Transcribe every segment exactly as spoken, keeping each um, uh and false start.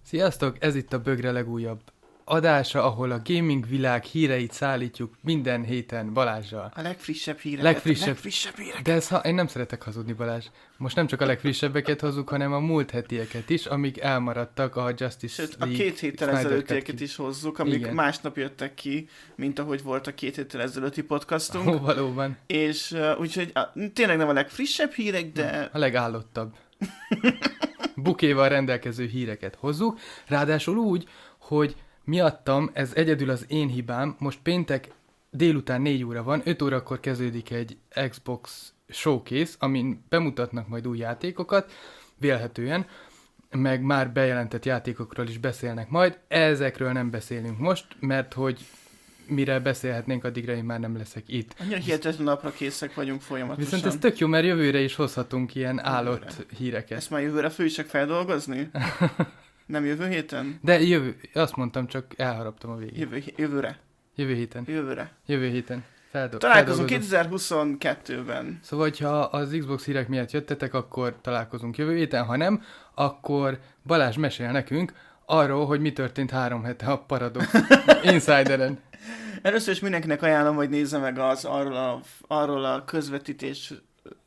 Sziasztok, ez itt a Bögre legújabb adása, ahol a gaming világ híreit szállítjuk minden héten Balázsral. A legfrissebb híreket. Legfrissebb, a legfrissebb híreket. De ez, ha, én nem szeretek hazudni, Balázs. Most nem csak a legfrissebbeket hozzuk, hanem a múlt hetieket is, amik elmaradtak a Justice Sőt, League. a két héttel ezelőttieket is hozzuk, amik Igen. másnap jöttek ki, mint ahogy volt a két héttel ezelőtti podcastunk. Ó, valóban. És uh, úgyhogy uh, tényleg nem a legfrissebb hírek, de... A legállottabb. Bukéval rendelkező híreket hozzuk, ráadásul úgy, hogy miattam, ez egyedül az én hibám, most péntek délután négy óra van, öt órakor kezdődik egy Xbox Showcase, amin bemutatnak majd új játékokat, vélhetően, meg már bejelentett játékokról is beszélnek majd, ezekről nem beszélünk most, mert hogy mire beszélhetnénk, addigra én már nem leszek itt. Annyira hihetetlen napra készek vagyunk folyamatosan. Viszont ez tök jó, mert jövőre is hozhatunk ilyen állott Jövőre. híreket. Ezt már jövőre föl is csak feldolgozni? Nem jövő héten? De jövő, azt mondtam, csak elharaptam a végét. Jövő, jövőre. Jövő héten. Jövőre. Jövő héten. Feldol- Találkozunk feldolgozom. kétezer-huszonkettőben. Szóval, ha az Xbox hírek miatt jöttetek, akkor találkozunk jövő héten, ha nem, akkor Balázs mesél nekünk arról, hogy mi történt három hete a Paradox Insideren. Először is mindenkinek ajánlom, hogy nézze meg az arról a, arról a közvetítést,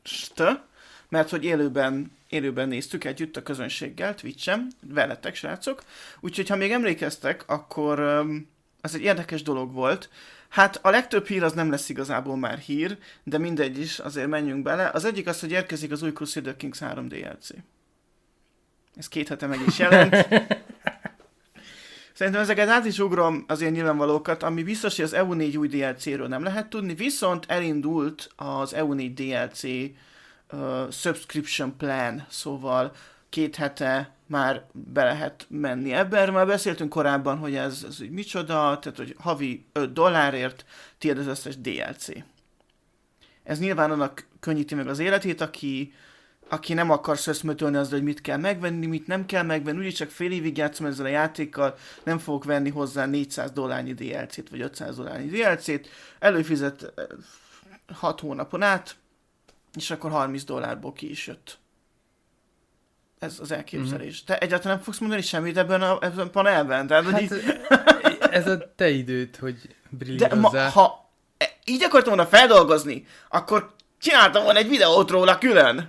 mert hogy élőben, élőben néztük együtt a közönséggel, Twitch-en, veletek, srácok. Úgyhogy, ha még emlékeztek, akkor um, ez egy érdekes dolog volt. Hát a legtöbb hír az nem lesz igazából már hír, de mindegy is, azért menjünk bele. Az egyik az, hogy érkezik az új Crusader Kings három dé el cé. Ez két hete meg is jelent. Szerintem ezeket át is ugrom az ilyen nyilvánvalókat, ami biztos, hogy az E U négy új dé el céről nem lehet tudni, viszont elindult az E U négy dé el cé uh, subscription plan, szóval két hete már be lehet menni ebbe. Erről már beszéltünk korábban, hogy ez, ez úgy micsoda, tehát hogy havi öt dollárért tiéd az összes dé el cé. Ez nyilván annak könnyíti meg az életét, aki aki nem akar szöszmötölni azzal, hogy mit kell megvenni, mit nem kell megvenni, úgyis csak fél évig játszom ezzel a játékkal, nem fogok venni hozzá négyszáz dollárnyi dé el cét, vagy ötszáz dollárnyi dé el cét, előfizet hat hónapon át, és akkor harminc dollárból ki is jött. Ez az elképzelés. Mm-hmm. Te egyáltalán nem fogsz mondani semmit ebben a, ebben a panelben? Tehát, Hát, így... ez a te időd, hogy De ma, brillírozzál. ha így akartam volna feldolgozni, akkor csináltam volna egy videót róla külön.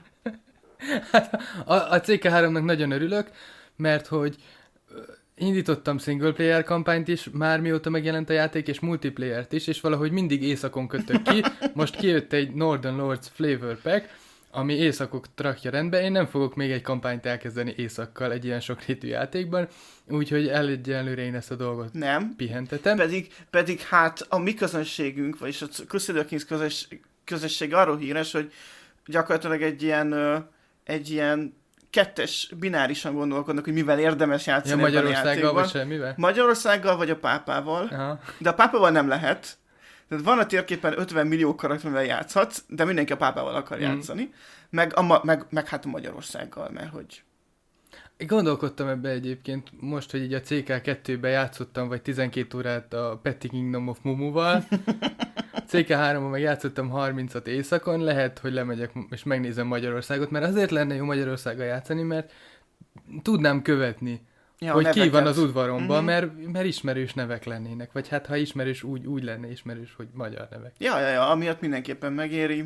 Hát a, a cé ká háromnak nagyon örülök, mert hogy indítottam single player kampányt is, már mióta megjelent a játék, és multiplayert is, és valahogy mindig éjszakon kötök ki. Most kijött egy Northern Lords Flavor Pack, ami éjszakok rakja rendbe. Én nem fogok még egy kampányt elkezdeni éjszakkal egy ilyen sokrétű játékban, úgyhogy egyenlőre én ezt a dolgot Nem. pihentetem. Pedig, pedig hát a mi közönségünk, vagyis a Crusader Kings közös, közösség arról híres, hogy gyakorlatilag egy ilyen, egy ilyen kettes binárisan gondolkodnak, hogy mivel érdemes játszani Ja, ebben a Magyarországgal játékban. vagy semmivel? Magyarországgal vagy a pápával. Aha. De a pápával nem lehet. Tehát van a térképen ötven millió karakterrel játszhatsz, de mindenki a pápával akar mm. játszani. Meg, a, meg, meg hát a Magyarországgal, mert hogy... Én gondolkodtam ebbe egyébként, most, hogy így a cé ká kettőben játszottam, vagy tizenkét órát a Petty Kingdom of Mumuval. cé ká háromban meg játszottam harmincat éjszakon, lehet, hogy lemegyek és megnézem Magyarországot, mert azért lenne jó Magyarországgal játszani, mert tudnám követni, Ja, hogy neveket. ki van az udvaromban, Mhm. mert, mert ismerős nevek lennének. Vagy hát, ha ismerős, úgy, úgy lenne ismerős, hogy magyar nevek. Ja, ja, ja, amiatt mindenképpen megéri.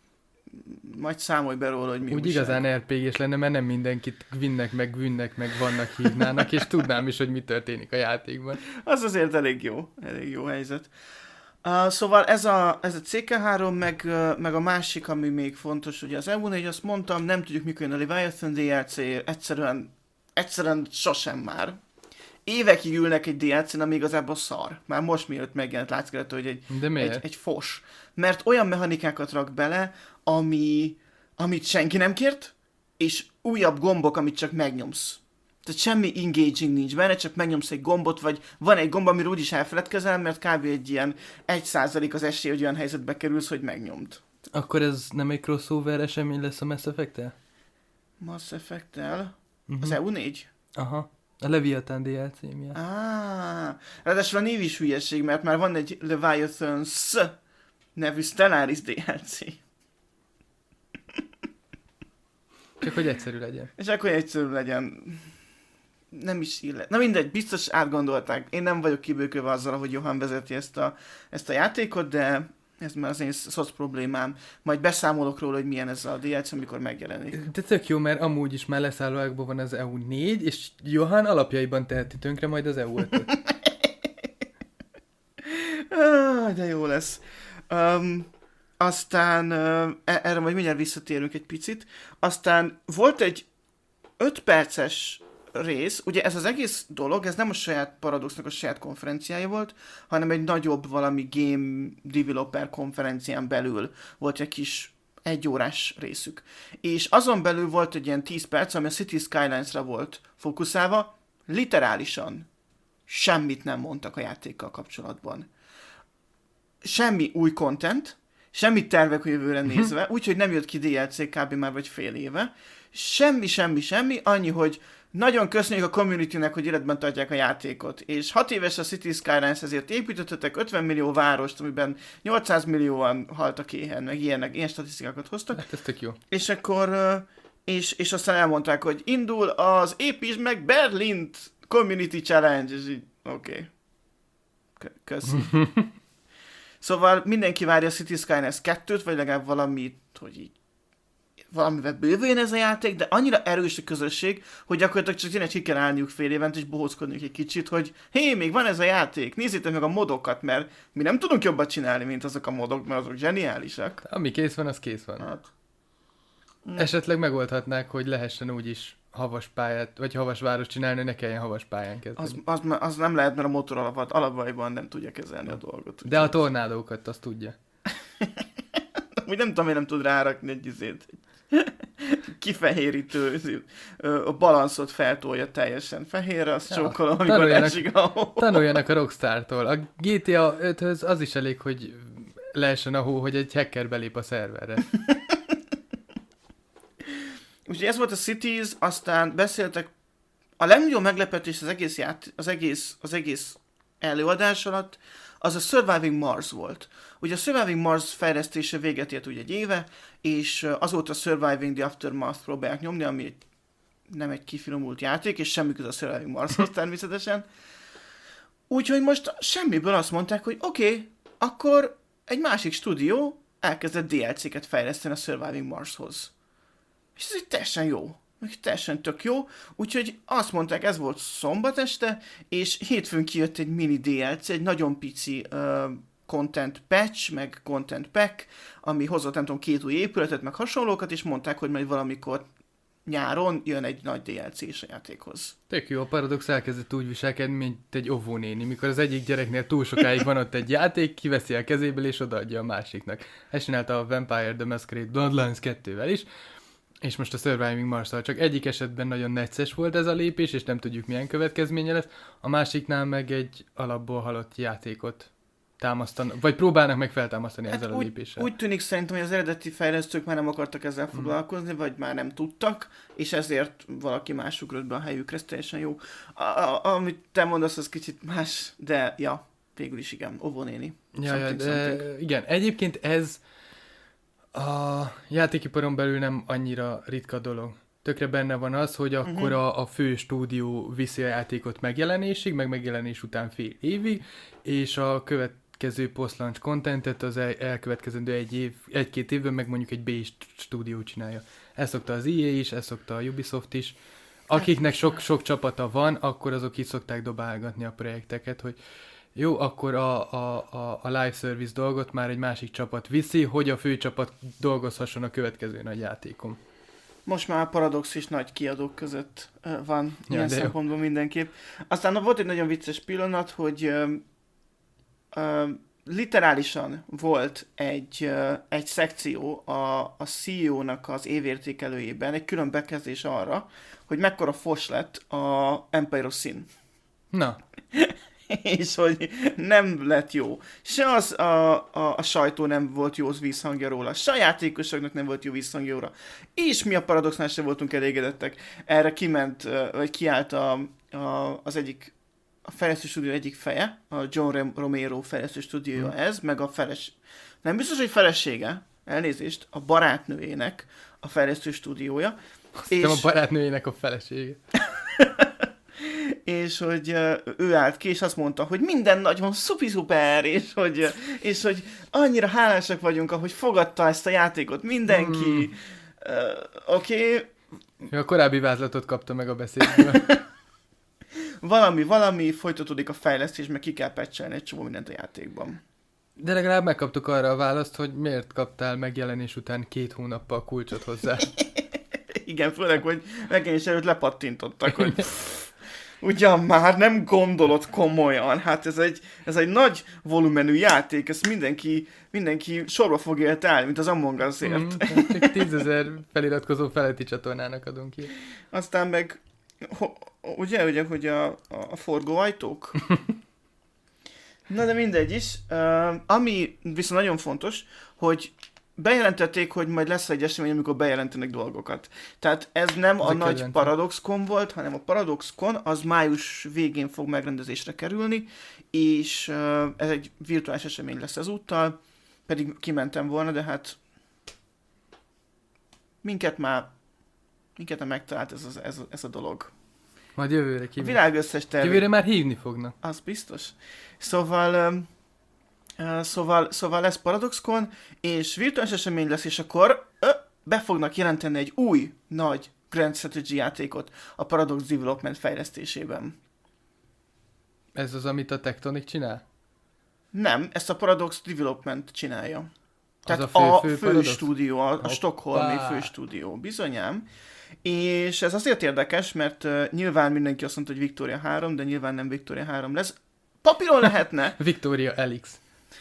Majd számolj be róla, hogy mi Úgy újság. igazán er pé gés lenne, mert nem mindenkit Gwynnek, meg Gwynnek, meg vannak hívnának, és tudnám is, hogy mi történik a játékban. Az azért elég jó, elég jó helyzet. Uh, szóval ez a, ez a cé ká három, meg, uh, meg a másik, ami még fontos, ugye az E U négy, azt mondtam, nem tudjuk, mikor jön a Leviathan dé el cé, egyszerűen, egyszerűen sosem már. Évekig ülnek egy dé el cén, ami igazából szar. Már most mielőtt megjelent, látszik, hogy egy, De miért? egy, egy fos. Mert olyan mechanikákat rak bele, ami, amit senki nem kért, és újabb gombok, amit csak megnyomsz. Tehát semmi engaging nincs benne, csak megnyomsz egy gombot, vagy van egy gomb, amiről úgyis elfeledkezel, mert kb. Egy ilyen egy százalék az esély, hogy olyan helyzetbe kerülsz, hogy megnyomd. Akkor ez nem egy crossover esemény lesz a Mass Effect-tel? Mass Effect-tel? Uh-huh. Az E U négy? Aha. A Leviathan dé el cé miatt. Ah, ráadásul a név is hülyeség, mert már van egy Leviathans nevű Stellaris dé el cé. Csak hogy egyszerű legyen. És akkor egyszerű legyen. nem is illet. Na mindegy, biztos átgondolták. Én nem vagyok kibőkölve azzal, hogy Johan vezeti ezt a, ezt a játékot, de ez már az én szoc problémám. Majd beszámolok róla, hogy milyen ez a dé el cé, amikor megjelenik. De tök jó, mert amúgy is már leszállóakban van az e u négy, és Johan alapjaiban teheti tönkre majd az e u ötöt. ah, de jó lesz. Um, aztán, uh, erre majd mindjárt visszatérünk egy picit. Aztán volt egy öt perces rész, ugye ez az egész dolog, ez nem a saját Paradoxnak a saját konferenciája volt, hanem egy nagyobb valami game developer konferencián belül volt egy kis egyórás részük. És azon belül volt egy ilyen tíz perc, ami a City Skylines-ra volt fókuszálva, literálisan semmit nem mondtak a játékkal kapcsolatban. Semmi új content, semmi tervek a jövőre nézve, úgyhogy nem jött ki dé el cé kb. Már vagy fél éve. Semmi, semmi, semmi, annyi, hogy nagyon köszönjük a communitynek, hogy életben tartják a játékot. És hat éves a City Skylines, ezért építettetek ötven millió várost, amiben nyolcszáz millióan haltak éhen, meg ilyenek, ilyen statisztikákat hoztak. Hát ez tök jó. És akkor, és, és aztán elmondták, hogy indul az Építsd meg Berlint Community Challenge, és így, oké. Okay. Köszi. Szóval mindenki várja a City Skylines kettőt, vagy legalább valamit, hogy így valamivel bővüljön ez a játék, de annyira erős a közösség, hogy gyakorlatilag csak tényleg ki kell állniuk fél évent, és bohóckodniuk egy kicsit, hogy hé, még van ez a játék, nézzétek meg a modokat, mert mi nem tudunk jobbat csinálni, mint azok a modok, mert azok zseniálisak. Ami kész van, az kész van. Hát. Esetleg megoldhatnák, hogy lehessen úgy is havas pályát, vagy havas város csinálni, hogy ne kelljen havas pályán kezdeni. Az, az, az nem lehet, mert a motor alapat alapjaiban nem tudja kezelni a dolgot. De a tornádókat azt tudja. Úgy nem tudom, hogy nem tud rárakni egy izét. Kifehérítő, a balanszot feltolja teljesen fehérre, azt ja, csókolom, amikor esik a hó. Tanuljanak a Rockstar-tól. A gé té á öthöz az is elég, hogy lehessen a hó, hogy egy hacker belép a szerverre. Úgyhogy ez volt a Cities, aztán beszéltek, a legnagyobb meglepetés az egész, ját, az egész, az egész előadás alatt, az a Surviving Mars volt. Ugye a Surviving Mars fejlesztése véget ért ugye egy éve, és azóta Surviving the Aftermath próbálják nyomni, ami egy, nem egy kifinomult játék, és semmi köze a Surviving Marshoz természetesen. Úgyhogy most semmiből azt mondták, hogy oké, okay, akkor egy másik stúdió elkezdett dé el cé-ket fejleszteni a Surviving Marshoz. És ez egy teljesen jó. Teljesen tök jó. Úgyhogy azt mondták, ez volt szombat este, és hétfőn kijött egy mini dé el cé, egy nagyon pici uh, content patch, meg content pack, ami hozott, nem tudom, két új épületet, meg hasonlókat, és mondták, hogy majd valamikor nyáron jön egy nagy dé el cé-s a játékhoz. Tök jó, a Paradox elkezdett úgy viselkedni, mint egy óvónéni, mikor az egyik gyereknél túl sokáig van ott egy játék, kiveszi a kezéből, és odaadja a másiknak. Ezt csinálta a Vampire the Masquerade Bloodlines kettővel is, és most a Surviving Mars-szal. Csak egyik esetben nagyon necces volt ez a lépés, és nem tudjuk milyen következménye lesz, a másiknál meg egy alapból halott játékot támasztanak, vagy próbálnak meg feltámasztani hát ezzel úgy, a lépéssel. Úgy tűnik szerintem, hogy az eredeti fejlesztők már nem akartak ezzel foglalkozni, mm. vagy már nem tudtak, és ezért valaki más ugrott be a helyükre, ez teljesen jó. A, a, amit te mondasz, az kicsit más, de ja, végül is igen, óvónéni. Ja, ja, de igen, egyébként ez a játékiparon belül nem annyira ritka dolog. Tökre benne van az, hogy akkor uh-huh. a, a fő stúdió viszi a játékot megjelenésig, meg megjelenés után fél évig, és a következő post-launch contentet az el, elkövetkezendő egy év, egy-két évben meg mondjuk egy B stúdió csinálja. Ezt szokta az í á is, ezt szokta a Ubisoft is. Akiknek sok-sok csapata van, akkor azok így szokták dobálgatni a projekteket, hogy jó, akkor a, a, a, a live service dolgot már egy másik csapat viszi, hogy a fő csapat dolgozhasson a következő nagy játékon. Most már a Paradox is nagy kiadók között uh, van, ja, ilyen szempontból jó. Mindenképp. Aztán volt egy nagyon vicces pillanat, hogy uh, uh, literálisan volt egy, uh, egy szekció a, a cé e ó-nak az évértékelőjében, egy külön bekezdés arra, hogy mekkora fos lett a Empire of Sin. Na. És hogy nem lett jó. Se az a, a, a sajtó nem volt jó visszhangja róla, se a játékosoknak nem volt jó visszhangja róla. És mi a Paradoxnál sem voltunk elégedettek. Erre kiment, vagy kiállt a, a, az egyik, a fejlesztő stúdió egyik feje, a John Romero fejlesztő stúdiója hmm. ez, meg a feles... Nem biztos, hogy felesége, elnézést, a barátnőjének a fejlesztő stúdiója. Azt és... a barátnőjének a felesége. és hogy uh, ő állt ki, és azt mondta, hogy minden nagyon szupi-szuper, és hogy, uh, és hogy annyira hálásak vagyunk, ahogy fogadta ezt a játékot mindenki. Mm. Uh, Oké. Okay. A korábbi vázlatot kapta meg a beszédből. valami, valami, folytatódik a fejlesztés, meg ki kell patchelni egy csomó mindent a játékban. De legalább megkaptuk arra a választ, hogy miért kaptál megjelenés után két hónappal a kulcsot hozzá. Igen, főleg, hogy megjelenés előtt lepattintottak, hogy ugyan már nem gondolod komolyan. Hát ez egy, ez egy nagy volumenű játék, ezt mindenki, mindenki sorba fog éltelni, mint az Among Us-ért. Mm, csak tízezer feliratkozó feletti csatornának adunk ki. Aztán meg, ho, ugye, ugye, hogy a, a, a forgóajtók? Na de mindegy is. Uh, ami viszont nagyon fontos, hogy bejelentették, hogy majd lesz egy esemény, amikor bejelentenek dolgokat. Tehát ez nem ez a, a nagy kedvencem. ParadoxCon volt, hanem a ParadoxCon az május végén fog megrendezésre kerülni, és uh, ez egy virtuális esemény lesz ezúttal, pedig kimentem volna, de hát minket már, minket már megtalált ez, az, ez, ez a dolog. Majd jövőre kívül. A világ összes tervét. Jövőre már hívni fognak. Az biztos. Szóval... Um, Uh, szóval, szóval lesz ParadoxCon, és virtuális esemény lesz, és akkor ö, be fognak jelenteni egy új, nagy Grand Strategy játékot a Paradox Development fejlesztésében. Ez az, amit a Tectonic csinál? Nem, ezt a Paradox Development csinálja. Tehát az a fő, fő, fő, fő stúdió, a, a stockholmi fő stúdió, bizonyám. És ez azért érdekes, mert uh, nyilván mindenki azt mondta, hogy Victoria három, de nyilván nem Victoria három lesz. Papíron lehetne. Victoria Elix.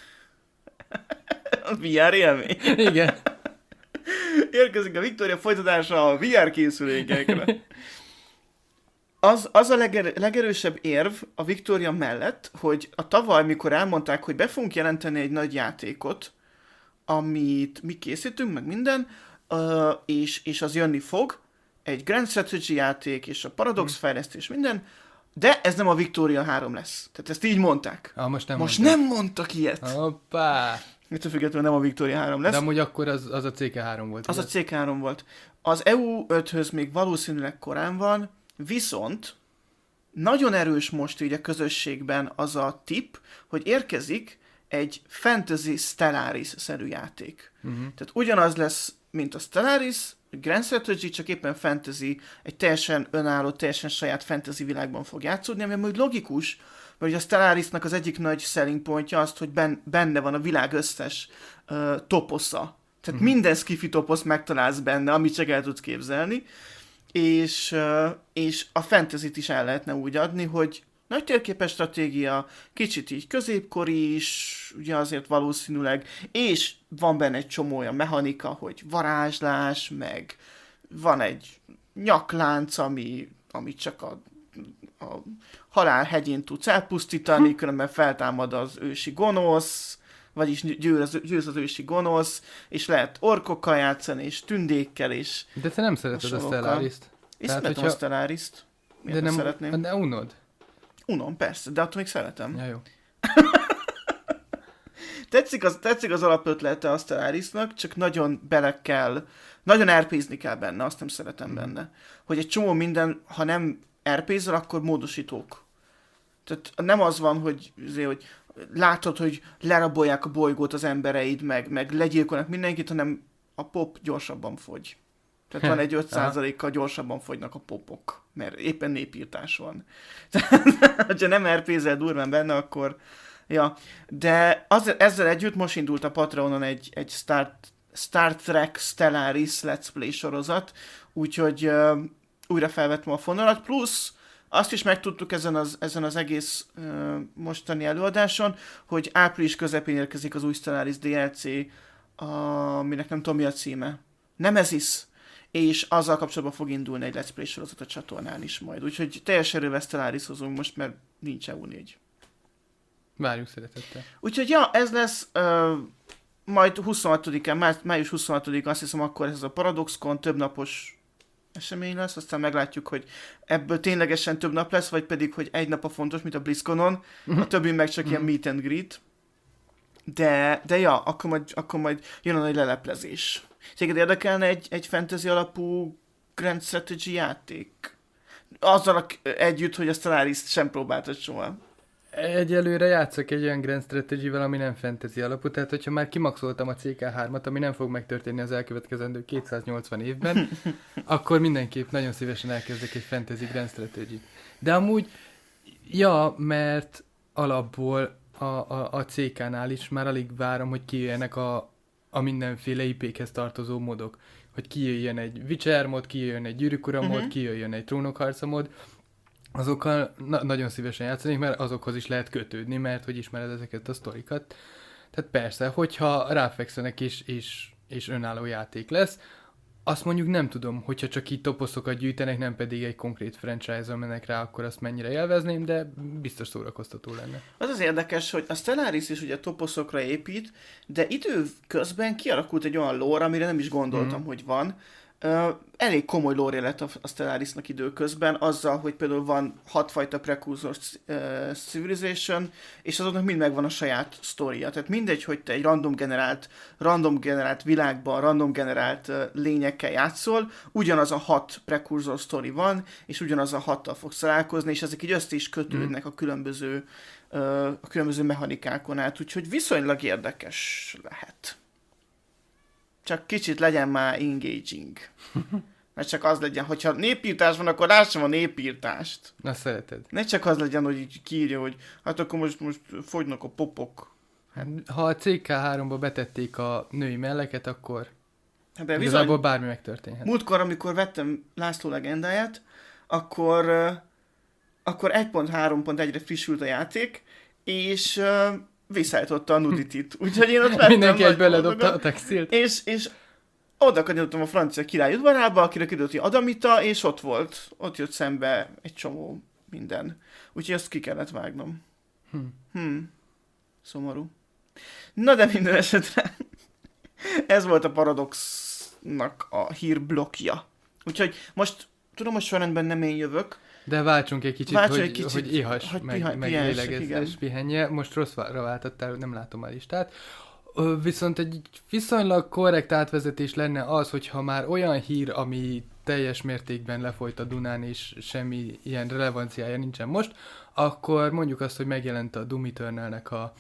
A vé er élmény. Igen. Érkezik a Victoria folytatása a vé er készülékekre. Az, az a leger, legerősebb érv a Victoria mellett, hogy a tavaly, mikor elmondták, hogy be fogunk jelenteni egy nagy játékot, amit mi készítünk, meg minden, uh, és, és az jönni fog, egy Grand Strategy játék, és a Paradox fejlesztés, minden, de ez nem a Victoria három lesz. Tehát ezt így mondták. Ah, most nem most mondták. nem mondtak ilyet. Hoppá! Ettől függetlenül nem a Victoria három lesz. De amúgy akkor az, az a cé ká három volt. Az igaz? A cé ká három volt. Az é u öthöz még valószínűleg korán van, viszont nagyon erős most így a közösségben az a tipp, hogy érkezik egy Fantasy Stellaris-szerű játék. Uh-huh. Tehát ugyanaz lesz, mint a Stellaris, Grand Strategy, csak éppen fantasy, egy teljesen önálló, teljesen saját fantasy világban fog játszódni, ami amúgy logikus, mert a Stellarisnak az egyik nagy selling pontja az, hogy ben, benne van a világ összes uh, toposza. Tehát uh-huh. minden skifi toposz megtalálsz benne, amit csak el tudsz képzelni, és, uh, és a fantasyt is el lehetne úgy adni, hogy nagy térképes stratégia, kicsit így középkori is, ugye azért valószínűleg, és van benne egy csomó olyan mechanika, hogy varázslás, meg van egy nyaklánc, ami, ami csak a, a halál hegyén tudsz elpusztítani, hm. különben feltámad az ősi gonosz, vagyis győz, győz az ősi gonosz, és lehet orkokkal játszani, és tündékkel, és de te nem szereted a Stellaris-t. Én szeretem hogyha... a Stellaris-t. Miért de nem szeretném? De unod? Unom, persze, de attól még szeretem. Ja, jó. tetszik, az, tetszik az alapötlete a Stellarisnak, csak nagyon bele kell, nagyon er pé-zni kell benne, azt nem szeretem mm. benne. Hogy egy csomó minden, ha nem er pé-zel, akkor módosítók. Tehát nem az van, hogy, azért, hogy látod, hogy lerabolják a bolygót az embereid, meg, meg legyilkolnak mindenkit, hanem a pop gyorsabban fogy. Tehát van egy öt százalékkal gyorsabban fogynak a popok, mert éppen népírtás van. Tehát, ha nem er pé-zel durván benne, akkor... Ja, de az, ezzel együtt most indult a Patreonon egy, egy Star, Star Trek Stellaris Let's Play sorozat, úgyhogy uh, újra felvettem a fonalat, plusz azt is megtudtuk ezen az, ezen az egész uh, mostani előadáson, hogy április közepén érkezik az új Stellaris dé el cé, aminek nem tudom mi a címe. Nemesis. És azzal kapcsolatban fog indulni egy Let's Play sorozat a csatornán is majd. Úgyhogy teljes erővel Stellaris-hozunk most, mert nincs é u négy. Várjuk szeretettel. Úgyhogy ja, ez lesz uh, majd huszonhatodikán, má, május huszonhatodikán, azt hiszem akkor ez a ParadoxCon többnapos esemény lesz, aztán meglátjuk, hogy ebből ténylegesen több nap lesz, vagy pedig, hogy egy nap a fontos, mint a BlizzConon, a többi meg csak ilyen meet and greet. De, de ja, akkor majd, akkor majd jön a nagy leleplezés. Téged érdekelne egy, egy fantasy alapú Grand Strategy játék? azzal a, együtt, hogy a Stellaris sem próbáltad soha. Egyelőre játszok egy olyan Grand Strategy-vel, ami nem fantasy alapú, tehát hogyha már kimaxoltam a cé ká hármat, ami nem fog megtörténni az elkövetkezendő kétszáznyolcvan évben, akkor mindenképp nagyon szívesen elkezdek egy fantasy Grand Strategy. De amúgy, ja, mert alapból a, a, a cé kánál is már alig várom, hogy kijöjjenek a, a mindenféle i pé-khez tartozó modok. Hogy kijöjjön egy Witcher mod, kijöjjön egy Gyűrűk Ura mod, uh-huh. kijöjjön egy Trónokharca mod, azokkal na- nagyon szívesen játszanék, mert azokhoz is lehet kötődni, mert hogy ismered ezeket a sztorikat. Tehát persze, hogyha ráfekszenek és, és, és önálló játék lesz, azt mondjuk nem tudom, hogyha csak így toposzokat gyűjtenek, nem pedig egy konkrét franchise-on mennek rá, akkor azt mennyire élvezném, de biztos szórakoztató lenne. Az az érdekes, hogy a Stellaris is ugye toposzokra épít, de időközben kialakult egy olyan lore, amire nem is gondoltam, mm. hogy van. Uh, elég komoly lore lett a, a Stellarisnak időközben, azzal, hogy például van hatfajta precursor uh, civilization, és azoknak mind megvan a saját sztoria. Tehát mindegy, hogy te egy random generált, random generált világban, random generált uh, lényekkel játszol, ugyanaz a hat precursor sztori van, és ugyanaz a hattal fogsz találkozni, és ezek így össze is kötődnek mm. a különböző, uh, a különböző mechanikákon át, úgyhogy viszonylag érdekes lehet. Csak kicsit legyen már engaging. Mert csak az legyen, hogyha népírtás van, akkor lássam a népírtást. Na, szereted. Ne csak az legyen, hogy így kiírja, hogy hát akkor most, most fogynak a popok. Hát, ha a cé ká háromba betették a női melleket, akkor hát de igazából bármi megtörténhet. Múltkor, amikor vettem László legendáját, akkor, uh, akkor egy pont három pont egyre frissült a játék, és... Uh, visszaállította a nuditit. Úgyhogy én ott vettem... Mindenki egyből ledobta a textilt. És, és oda kanyarultam a francia király udvarába, akire kiderült, hogy Adamita, és ott volt. Ott jött szembe egy csomó minden. Úgyhogy azt ki kellett vágnom. Hm. Hm. Szomorú. Na de minden esetre ez volt a Paradoxnak a hírblokja. Úgyhogy most tudom, hogy sorrendben nem én jövök, de váltsunk egy kicsit, Váltsunk hogy, egy kicsit, hogy ihass, hogy meg, piha- meg lélegezés, pihenje. Most rosszra váltottál, nem látom a listát. Ö, viszont egy viszonylag korrekt átvezetés lenne az, hogyha már olyan hír, ami teljes mértékben lefolyt a Dunán, és semmi ilyen relevanciája nincsen most, akkor mondjuk azt, hogy megjelent a Doom Eternalnek a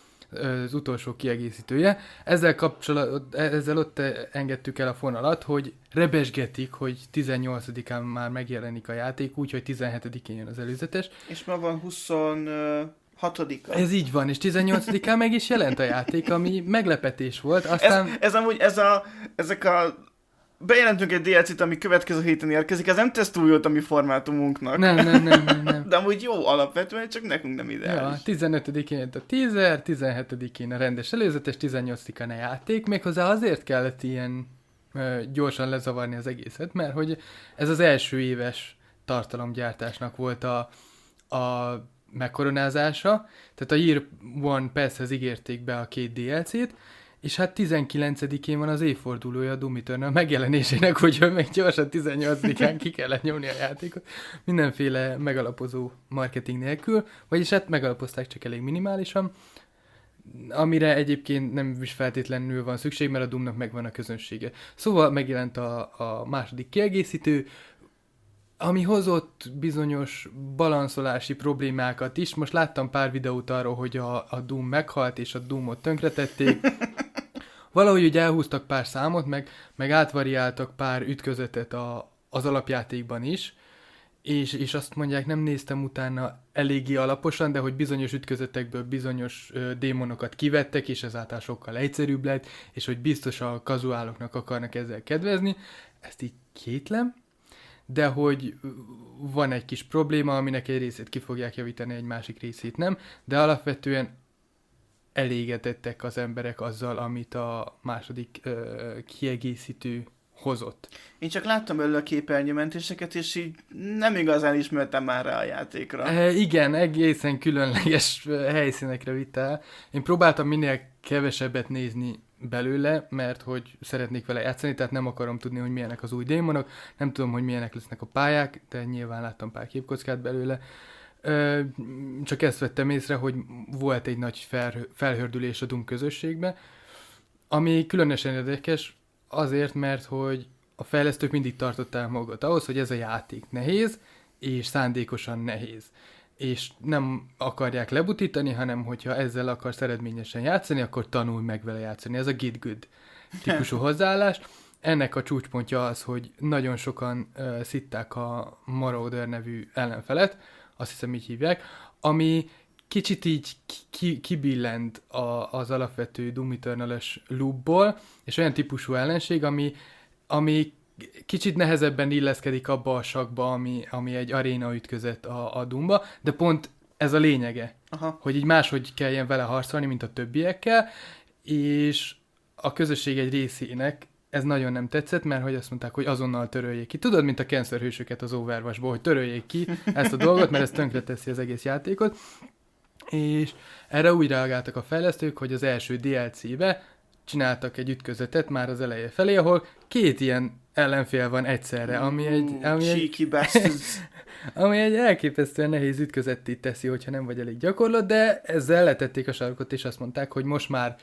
az utolsó kiegészítője. Ezzel kapcsolat, ezzel ott engedtük el a fonalat, hogy rebesgetik, hogy tizennyolcadikán már megjelenik a játék, úgyhogy tizenhetedikén jön az előzetes. És ma van huszonhatodika. Ez így van, és tizennyolcadikán meg is jelent a játék, ami meglepetés volt. Aztán... Ez, ez amúgy, ez a, ezek a bejelentünk egy dé el cét, ami következő héten érkezik, ez nem tesz túl jót a mi formátumunknak. Nem, nem, nem, nem, nem. De amúgy jó alapvetően, csak nekünk nem ideális. Ja, tizenötödikén jött a teaser, tizenhetedikén a rendes előzetes, tizennyolcadikán a játék, méghozzá azért kellett ilyen ö, gyorsan lezavarni az egészet, mert hogy ez az első éves tartalomgyártásnak volt a, a megkoronázása, tehát a Year One Pass-hez ígérték be a két dé el cét, és hát tizenkilencedikén van az évfordulója a Doom Eternal megjelenésének, úgyhogy meg gyorsan tizennyolcadikán ki kellett nyomni a játékot. Mindenféle megalapozó marketing nélkül, vagyis hát megalapozták csak elég minimálisan, amire egyébként nem is feltétlenül van szükség, mert a Doomnak megvan a közönsége. Szóval megjelent a, a második kiegészítő, ami hozott bizonyos balanszolási problémákat is. Most láttam pár videót arról, hogy a, a Doom meghalt, és a Doomot tönkretették. Valahogy úgy elhúztak pár számot, meg, meg átvariáltak pár ütközetet a, az alapjátékban is, és, és azt mondják, nem néztem utána eléggé alaposan, de hogy bizonyos ütközetekből bizonyos ö, démonokat kivettek, és ezáltal sokkal egyszerűbb lett, és hogy biztos a kazuáloknak akarnak ezzel kedvezni. Ezt így kétlem. De hogy van egy kis probléma, aminek egy részét ki fogják javítani, egy másik részét nem, de alapvetően elégedettek az emberek azzal, amit a második ö, kiegészítő hozott. Én csak láttam belőle a képernyőmentéseket, és így nem igazán ismertem már rá a játékra. E, igen, egészen különleges helyszínekre vitt el. Én próbáltam minél kevesebbet nézni belőle, mert hogy szeretnék vele játszani, tehát nem akarom tudni, hogy milyenek az új démonok, nem tudom, hogy milyenek lesznek a pályák, de nyilván láttam pár képkockát belőle. Ö, csak ezt vettem észre, hogy volt egy nagy fel, felhördülés a Doom közösségbe, ami különösen érdekes azért, mert hogy a fejlesztők mindig tartották magukat ahhoz, hogy ez a játék nehéz, és szándékosan nehéz. És nem akarják lebutítani, hanem hogyha ezzel akarsz eredményesen játszani, akkor tanulj meg vele játszani. Ez a Git Good típusú hozzáállás. Ennek a csúcspontja az, hogy nagyon sokan uh, szitták a Marauder nevű ellenfelet, azt hiszem így hívják, ami kicsit így ki- kibillent a, az alapvető Doom Eternal-es loopból, és olyan típusú ellenség, ami, ami kicsit nehezebben illeszkedik abba a sakba, ami, ami egy aréna ütközet a, a Doomba, de pont ez a lényege, Aha. hogy így máshogy kelljen vele harcolni, mint a többiekkel, és a közösség egy részének ez nagyon nem tetszett, mert hogy azt mondták, hogy azonnal töröljék ki. Tudod, mint a cancer-hősöket az Overwatchból, hogy töröljék ki ezt a dolgot, mert ez tönkreteszi az egész játékot. És erre úgy reagáltak a fejlesztők, hogy az első dé el cé-be csináltak egy ütközetet már az eleje felé, ahol két ilyen ellenfél van egyszerre, ami egy, ami egy, ami egy elképesztően nehéz ütközetté teszi, hogyha nem vagy elég gyakorlott, de ezzel letették a sarkot, és azt mondták, hogy most már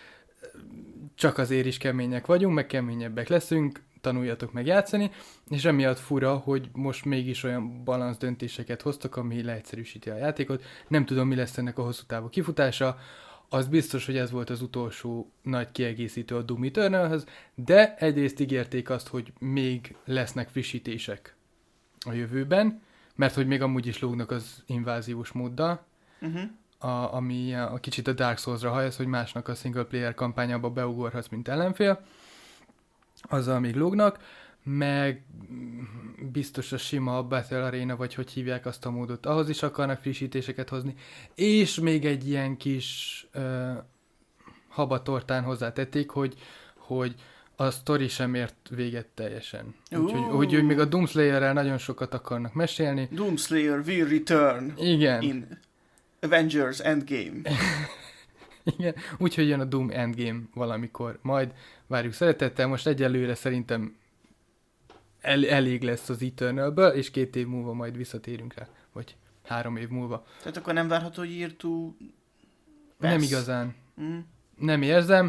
csak azért is kemények vagyunk, meg keményebbek leszünk, tanuljatok meg játszani, és emiatt fura, hogy most mégis olyan balansz döntéseket hoztak, ami leegyszerűsíti a játékot. Nem tudom, mi lesz ennek a hosszú távú kifutása, az biztos, hogy ez volt az utolsó nagy kiegészítő a Doom Eternalhez, de egyrészt ígérték azt, hogy még lesznek frissítések a jövőben, mert hogy még amúgy is lógnak az inváziós móddal, uh-huh. a, ami a kicsit a Dark Souls-ra hajaz, hogy másnak a single player kampányába beugorhatsz, mint ellenfél, azzal még lógnak, meg biztos a sima Battle Arena, vagy hogy hívják azt a módot, ahhoz is akarnak frissítéseket hozni, és még egy ilyen kis uh, habatortán hozzátették, hogy, hogy a sztori sem ért véget teljesen. Úgyhogy hogy, hogy még a Doomslayer-rel nagyon sokat akarnak mesélni. Doomslayer will return Igen. in Avengers Endgame. Igen, úgyhogy jön a Doom Endgame valamikor. Majd várjuk szeretettel, most egyelőre szerintem el, elég lesz az Eternalből, és két év múlva majd visszatérünk rá, vagy három év múlva. Tehát akkor nem várható, hogy írtó... Nem igazán. Mm. Nem érzem.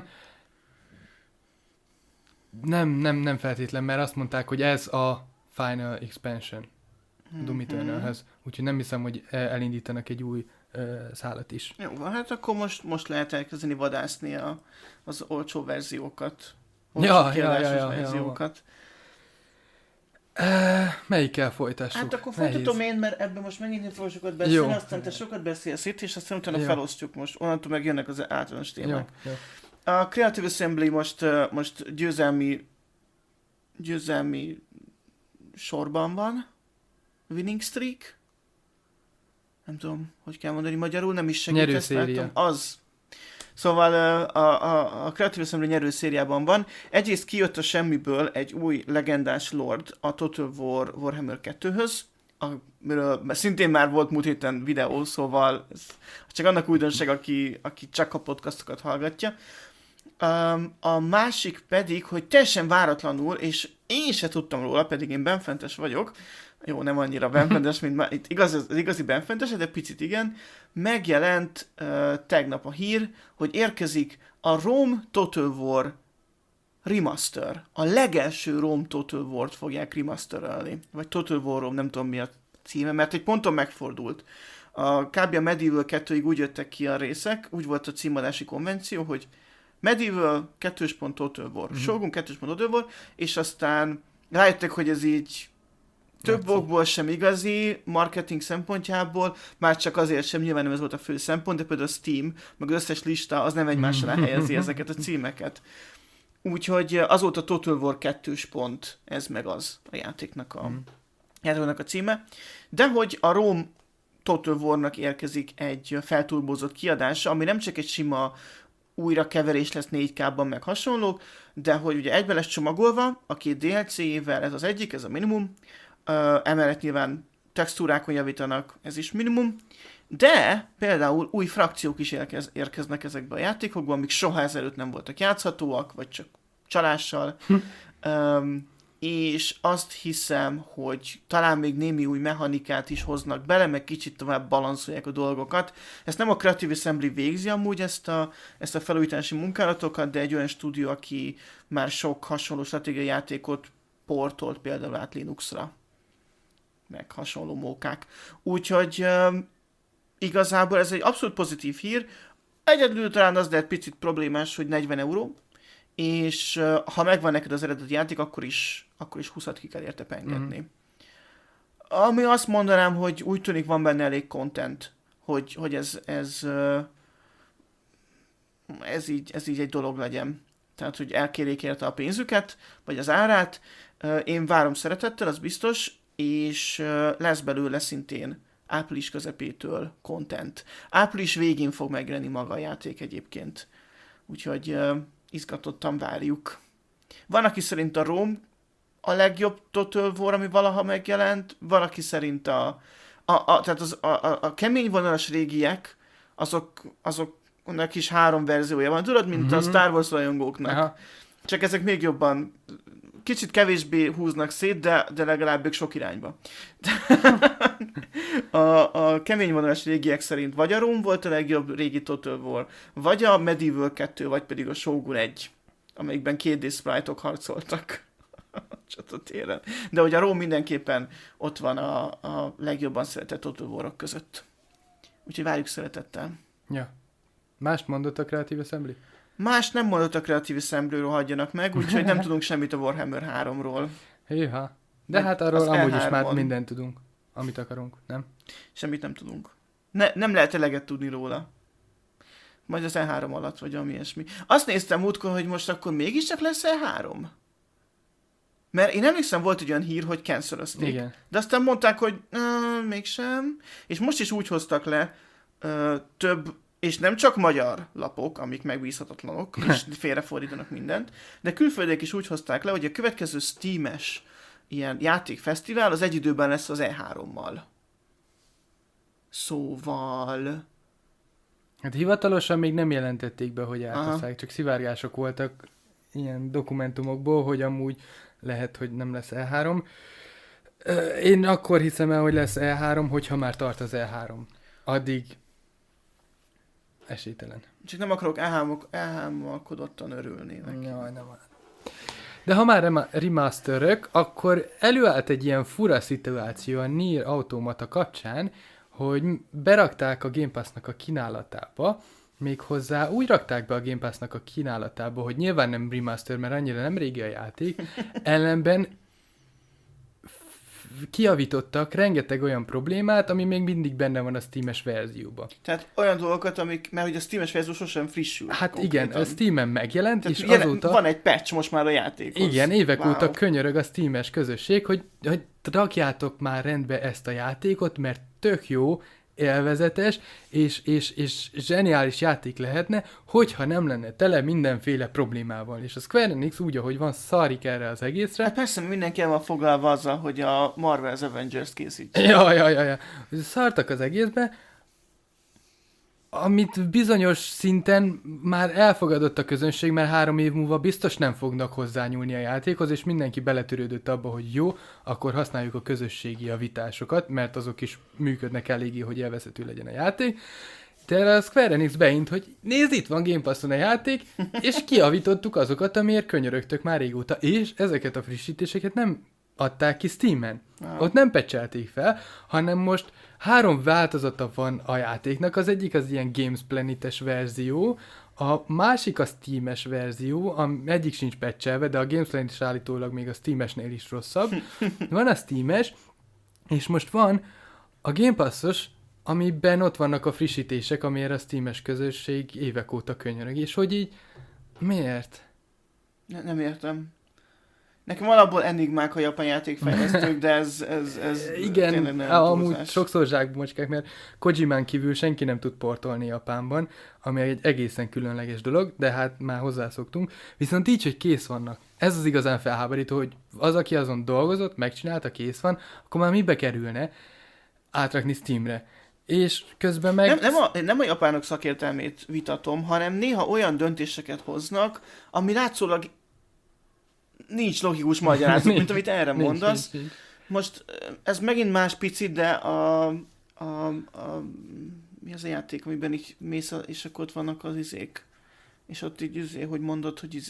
Nem, nem, nem feltétlen, mert azt mondták, hogy ez a Final Expansion mm-hmm. Doom Eternalhez. Úgyhogy nem hiszem, hogy elindítanak egy új uh, szálat is. Jó, hát akkor most, most lehet elkezdeni vadászni a, az olcsó verziókat. Olcsó ja, ja, ja, ja, verziókat. Uh, melyikkel folytassuk? Hát akkor folytatom én, mert ebben most megint nem fogok sokat beszélni, jó. Aztán te sokat beszélsz itt, és aztán utána jó. felosztjuk most. Onnantól meg jönnek az általános témák. Jó, jó. A Creative Assembly most, most győzelmi, győzelmi sorban van. Winning streak. Nem tudom, hogy kell mondani magyarul, nem is segít ezt látom. Az. Szóval a, a, a Creative Assembly nyerőszériában van. Egyrészt kijött a semmiből egy új legendás lord a Total War Warhammer kettőhöz, amiről szintén már volt múlt héten videó, szóval ez csak annak újdonság, aki, aki csak a podcastokat hallgatja. Um, a másik pedig, hogy teljesen váratlanul, és én se tudtam róla, pedig én benfentes vagyok, jó, nem annyira benfentes, mint már itt igaz, az igazi benfentes, de picit igen, megjelent uh, tegnap a hír, hogy érkezik a Rome Total War Remaster. A legelső Rome Total War-t fogják remasterelni. Vagy Total War Rome, nem tudom mi a címe, mert egy ponton megfordult. A kb. A Medieval kettőig úgy jöttek ki a részek, úgy volt a címadási konvenció, hogy Medieval kettős pont Total War, mm-hmm. Shogun kettős pont Total War, és aztán rájöttek, hogy ez így több okból sem igazi, marketing szempontjából, már csak azért sem, nyilván nem ez volt a fő szempont, de például a Steam, meg az összes lista, az nem egymás alá helyezi ezeket a címeket. Úgyhogy azóta Total War kettős pont, ez meg az a játéknak a, mm. játéknak a címe. De hogy a Rome Total War-nak érkezik egy felturbózott kiadása, ami nem csak egy sima újrakeverés lesz négy ká-ban meg hasonlók, de hogy ugye egybe lesz csomagolva, a két dé el cé-ével, ez az egyik, ez a minimum, uh, emellett nyilván textúrákon javítanak, ez is minimum, de például új frakciók is érkez, érkeznek ezekbe a játékokba, amik soha ezelőtt nem voltak játszhatóak, vagy csak csalással, um, és azt hiszem, hogy talán még némi új mechanikát is hoznak bele, meg kicsit tovább balanszolják a dolgokat. Ezt nem a Creative Assembly végzi amúgy ezt a, ezt a felújítási munkálatokat, de egy olyan stúdió, aki már sok hasonló stratégiai játékot portolt például át Linuxra. meg hasonló mókák. Úgyhogy uh, igazából ez egy abszolút pozitív hír. Egyedül talán az lehet picit problémás, hogy negyven euró, és uh, ha megvan neked az eredeti játék, akkor is, akkor is húszat ki kell érte pengetni. Mm. Ami azt mondanám, hogy úgy tűnik van benne elég content, hogy, hogy ez, ez, uh, ez, így, ez így egy dolog legyen. Tehát, hogy elkérjék érte a pénzüket, vagy az árát. Uh, én várom szeretettel, az biztos, és uh, lesz belőle szintén április közepétől content. Április végén fog megjelenni maga a játék egyébként. Úgyhogy uh, izgatottan várjuk. Van, aki szerint a Rome a legjobb Total War, ami valaha megjelent, van, aki szerint a, a, a, tehát az, a, a, a kemény vonalas régiek, azok, azoknak is három verziója van, tudod, mint mm-hmm. a Star Wars rajongóknak. Aha. Csak ezek még jobban, kicsit kevésbé húznak szét, de, de legalább ők sok irányba. a, a kemény vonalas régiek szerint vagy a Rome volt a legjobb régi Total War, vagy a Medieval kettő, vagy pedig a Shogun egy, amelyikben két dé sprite-ok harcoltak csatatéren. De hogy a Rome mindenképpen ott van a, a legjobban szeretett Total War-ok között. Úgyhogy várjuk szeretettel. Ja. Mást mondott a Creative Assembly? Más nem mondott a Creative Assembly-ről, hagyjanak meg, úgyhogy nem tudunk semmit a Warhammer háromról. Hűha. De hát arról amúgy is már mindent tudunk, amit akarunk, nem? Semmit nem tudunk. Ne, nem lehet eleget tudni róla. Majd az E három alatt, vagy ami ilyesmi. Azt néztem múltkor, hogy most akkor mégiscsak lesz E három. Mert én emlékszem, volt egy olyan hír, hogy cancelözték. Igen. De aztán mondták, hogy mégsem. És most is úgy hoztak le ö, több, és nem csak magyar lapok, amik megbízhatatlanok, és félrefordítanak mindent, de külföldiek is úgy hozták le, hogy a következő Steam-es ilyen játékfesztivál az egy időben lesz az E hárommal. Szóval... Hát hivatalosan még nem jelentették be, hogy áthozzák, csak szivárgások voltak ilyen dokumentumokból, hogy amúgy lehet, hogy nem lesz E három. Én akkor hiszem el, hogy lesz E három, hogyha már tart az E három. Addig esélytelen. Csak nem akarok elhámolkodottan örülni neki. Jaj, nem áll. De ha már remasterök, akkor előállt egy ilyen fura szituáció a Nier Automata kapcsán, hogy berakták a Game Pass-nak a kínálatába, méghozzá úgy rakták be a Game Pass-nak a kínálatába, hogy nyilván nem remaster, mert annyira nem régi a játék, ellenben kijavítottak rengeteg olyan problémát, ami még mindig benne van a Steam-es verzióban. Tehát olyan dolgokat, amik, mert hogy a Steam-es verzió sosem frissül. Hát konkrétan. Igen, a Steam-en megjelent, tehát és jelen, azóta... Van egy patch most már a játékhoz. Igen, évek wow. óta könyörög a Steam-es közösség, hogy, hogy rakjátok már rendbe ezt a játékot, mert tök jó, élvezetes, és, és, és zseniális játék lehetne, hogyha nem lenne tele mindenféle problémával. És a Square Enix úgy, ahogy van, szarik erre az egészre. Hát persze, mindenki el van foglalva azzal, hogy a Marvel's Avengers készítse. Ja, ja, ja, ja. Szartak az egészbe, amit bizonyos szinten már elfogadott a közönség, mert három év múlva biztos nem fognak hozzányúlni a játékhoz, és mindenki beletörődött abba, hogy jó, akkor használjuk a közösségi javításokat, mert azok is működnek eléggé, hogy élvezhető legyen a játék. De a Square Enix beint, hogy nézd, itt van Game Passon a játék, és kijavítottuk azokat, amiért könyörögtök már régóta, és ezeket a frissítéseket nem adták ki Steamen. Wow. Ott nem pecselték fel, hanem most három változata van a játéknak. Az egyik az ilyen Games Planet-es verzió, a másik a Steam-es verzió, a egyik sincs pecselve, de a Games Planet is állítólag még a Steam-esnél is rosszabb. Van a Steam-es, és most van a Game Pass-os, amiben ott vannak a frissítések, amiért a Steam-es közösség évek óta könyörög. És hogy így, miért? Ne, nem értem. Nekem alapból enigmák a japán játékfejlesztők, de ez, ez, ez igen, tényleg nem amúgy túlzás. Sokszor zsákbomocskák, mert Kojimán kívül senki nem tud portolni Japánban, ami egy egészen különleges dolog, de hát már hozzászoktunk. Viszont így, hogy kész vannak. Ez az igazán felháborító, hogy az, aki azon dolgozott, megcsinálta, kész van, akkor már mibe kerülne átrakni Steamre. És közben meg... Nem, nem, a, nem a japánok szakértelmét vitatom, hanem néha olyan döntéseket hoznak, ami látszólag nincs logikus magyarázat, mint amit erre mondasz. Nincs, nincs, nincs. Most ez megint más picit, de a, a, a mi az a játék, amiben így mész, és akkor ott vannak az izék. És ott így izé, hogy mondod, hogy izé.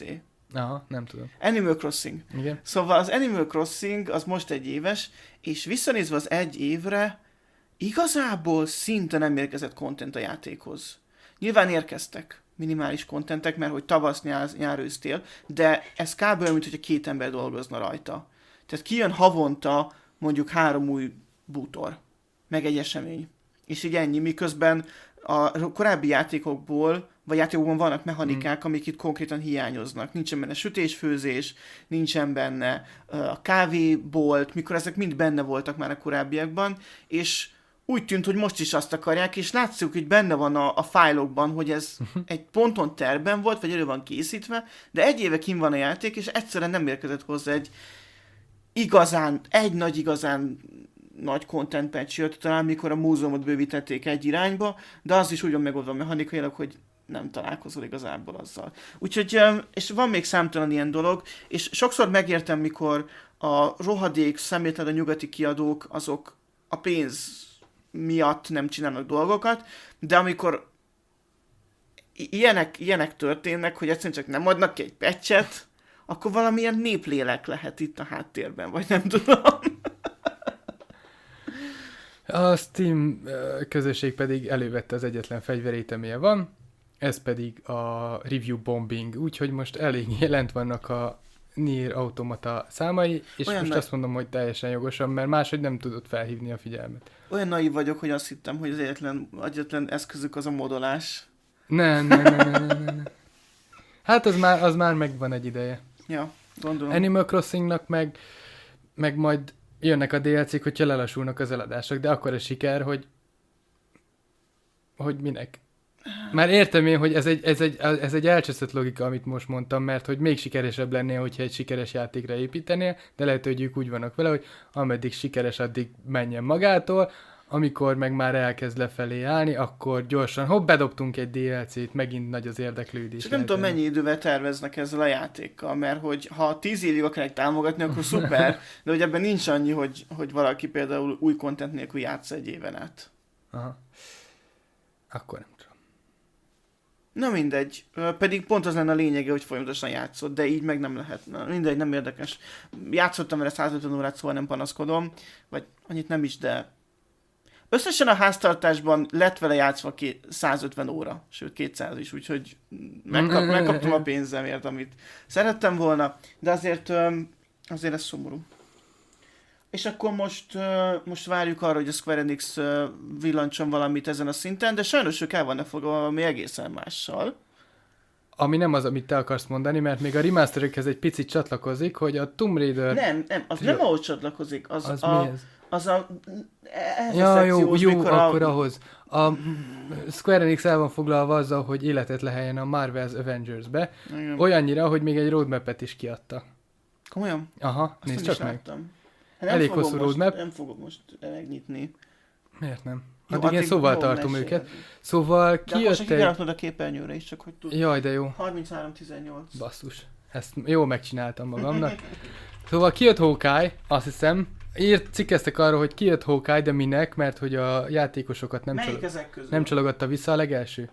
Aha, nem tudom. Animal Crossing. Igen. Szóval az Animal Crossing az most egy éves, és visszanézve az egy évre, igazából szinte nem érkezett content a játékhoz. Nyilván érkeztek minimális contentek, mert hogy tavasz, nyár, nyár ősztél, de ez kb. Olyan, mint hogyha két ember dolgozna rajta. Tehát kijön havonta mondjuk három új bútor, meg egy esemény. És így ennyi, miközben a korábbi játékokból, vagy játékokban vannak mechanikák, mm. amik itt konkrétan hiányoznak. Nincsen benne sütésfőzés, nincsen benne uh, a kávébolt, mikor ezek mind benne voltak már a korábbiakban, és úgy tűnt, hogy most is azt akarják, és látszik, hogy benne van a, a fájlokban, hogy ez egy ponton terben volt, vagy elő van készítve, de egy éve kint van a játék, és egyszerűen nem érkezett hozzá egy igazán, egy nagy igazán nagy content patch jött, talán mikor a múzeumot bővítették egy irányba, de az is úgy van megoldva mechanikailag, hogy nem találkozol igazából azzal. Úgyhogy, és van még számtalan ilyen dolog, és sokszor megértem, mikor a rohadék, szemétlen a nyugati kiadók, azok a pénz miatt nem csinálnak dolgokat, de amikor ilyenek, ilyenek történnek, hogy egyszerűen csak nem adnak ki egy patchet, akkor valamilyen néplélek lehet itt a háttérben, vagy nem tudom. A Steam közösség pedig elővette az egyetlen fegyverét, amilyen van, ez pedig a review bombing, úgyhogy most elég jelent vannak a Nier Automata számai, és olyan most na... azt mondom, hogy teljesen jogosan, mert máshogy nem tudott felhívni a figyelmet. Olyan naiv vagyok, hogy azt hittem, hogy az egyetlen, egyetlen eszközük az a modolás. Nem, nem, nem, nem, nem, nem. Hát az már, az már megvan egy ideje. Ja, gondolom. Animal Crossingnak meg, meg majd jönnek a dé el cék, hogyha lelassulnak az eladások, de akkor a siker, hogy hogy minek. Már értem én, hogy ez egy, ez egy, ez egy elcseszett logika, amit most mondtam, mert hogy még sikeresebb lennél, hogyha egy sikeres játékra építenél, de lehet, hogy ők úgy vannak vele, hogy ameddig sikeres, addig menjen magától, amikor meg már elkezd lefelé állni, akkor gyorsan, hopp, bedobtunk egy dé el cét, megint nagy az érdeklődés. Csak nem tudom, mennyi idővel terveznek ezzel a játékkal, mert hogy ha tíz évig akarják támogatni, akkor szuper, de hogy ebben nincs annyi, hogy, hogy valaki például új content nélkül játsz egy éven át. Aha. Akkor nem tudom. Na mindegy, pedig pont az lenne a lényege, hogy folyamatosan játszott, de így meg nem lehet. Na, mindegy, nem érdekes. Játszottam vele száz ötven órát, szóval nem panaszkodom, vagy annyit nem is, de összesen a háztartásban lett vele játszva száz ötven óra, sőt kétszáz is, úgyhogy megkap, megkaptam a pénzemért, amit szerettem volna, de azért, azért ez szomorú. És akkor most, most várjuk arra, hogy a Square Enix villancson valamit ezen a szinten, de sajnos ők el vannak fogva valami egészen mással. Ami nem az, amit te akarsz mondani, mert még a remasterökhez egy picit csatlakozik, hogy a Tomb Raider... Nem, nem, az tri... nem ahhoz csatlakozik, az, az a... mi ez? Az a... Ez ja, a jó, jó, akkor a... ahhoz. A Square Enix el van foglalva azzal, hogy életet leheljen a Marvel's Avengers-be. Igen. Olyannyira, hogy még egy roadmap-et is kiadta. Komolyan? Aha, azt nézd csak meg. Láttam. Hát elég hosszú roadmap. Nem fogok most megnyitni. Miért nem? Jó, addig én szóval jó, tartom őket. Addig. Szóval kijött egy... De most kiraknod a képernyőre is, csak hogy tud. Jaj, de jó. harminchárom tizennyolc. Basszus. Ezt jól megcsináltam magamnak. Szóval kijött Hawkeye, azt hiszem. Írt, cikkeztek arról, hogy kijött Hawkeye, de minek, mert hogy a játékosokat nem, csalog... nem csalogatta vissza a legelső.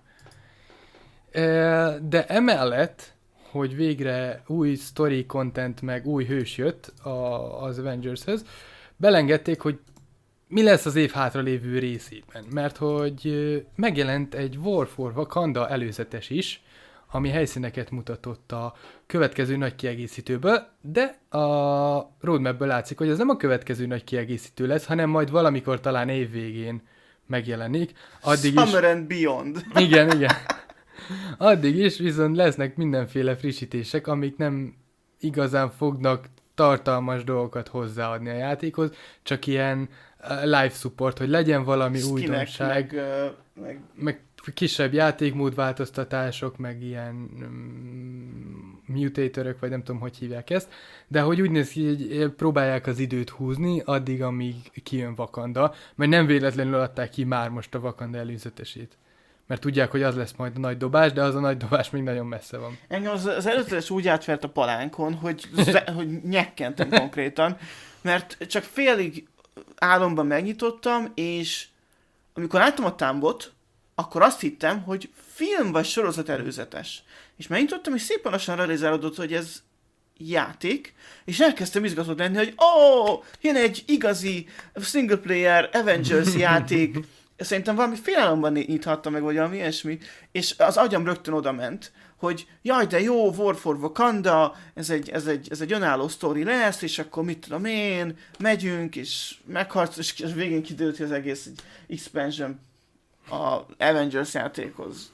De emellett, hogy végre új story content, meg új hős jött a, az Avengers-höz, belengedték, hogy mi lesz az év hátra lévő részében, mert hogy megjelent egy War for Wakanda előzetes is, ami helyszíneket mutatott a következő nagy kiegészítőből, de a roadmapből látszik, hogy ez nem a következő nagy kiegészítő lesz, hanem majd valamikor talán év végén megjelenik. Addig Summer is... and Beyond. Igen, igen. Addig is viszont lesznek mindenféle frissítések, amik nem igazán fognak tartalmas dolgokat hozzáadni a játékhoz, csak ilyen uh, live support, hogy legyen valami Skinek, újdonság, meg, uh, meg... meg kisebb játékmód változtatások, meg ilyen um, mutatorök, vagy nem tudom, hogy hívják ezt, de hogy úgy néz ki, hogy próbálják az időt húzni, addig, amíg kijön Wakanda, mert nem véletlenül adták ki már most a Wakanda előzetesét. Mert tudják, hogy az lesz majd a nagy dobás, de az a nagy dobás még nagyon messze van. Engem az, az előzetes úgy átvert a palánkon, hogy, hogy nyekkentem konkrétan, mert csak félig álomban megnyitottam, és amikor láttam a támbot, akkor azt hittem, hogy film vagy sorozat előzetes. És megnyitottam, és szépen lassan realizálódott, hogy ez játék, és elkezdtem izgatott lenni, hogy ó, oh, jön egy igazi single player Avengers játék, szerintem valami félelomban nyithatta meg, vagy valami ilyesmi, és az agyam rögtön oda ment, hogy jaj, de jó, War for Wakanda, ez egy, ez egy, ez egy önálló sztori lesz, és akkor mit tudom én, megyünk, és megharc, és végén kiderült, hogy az egész egy expansion a Avengers játékhoz.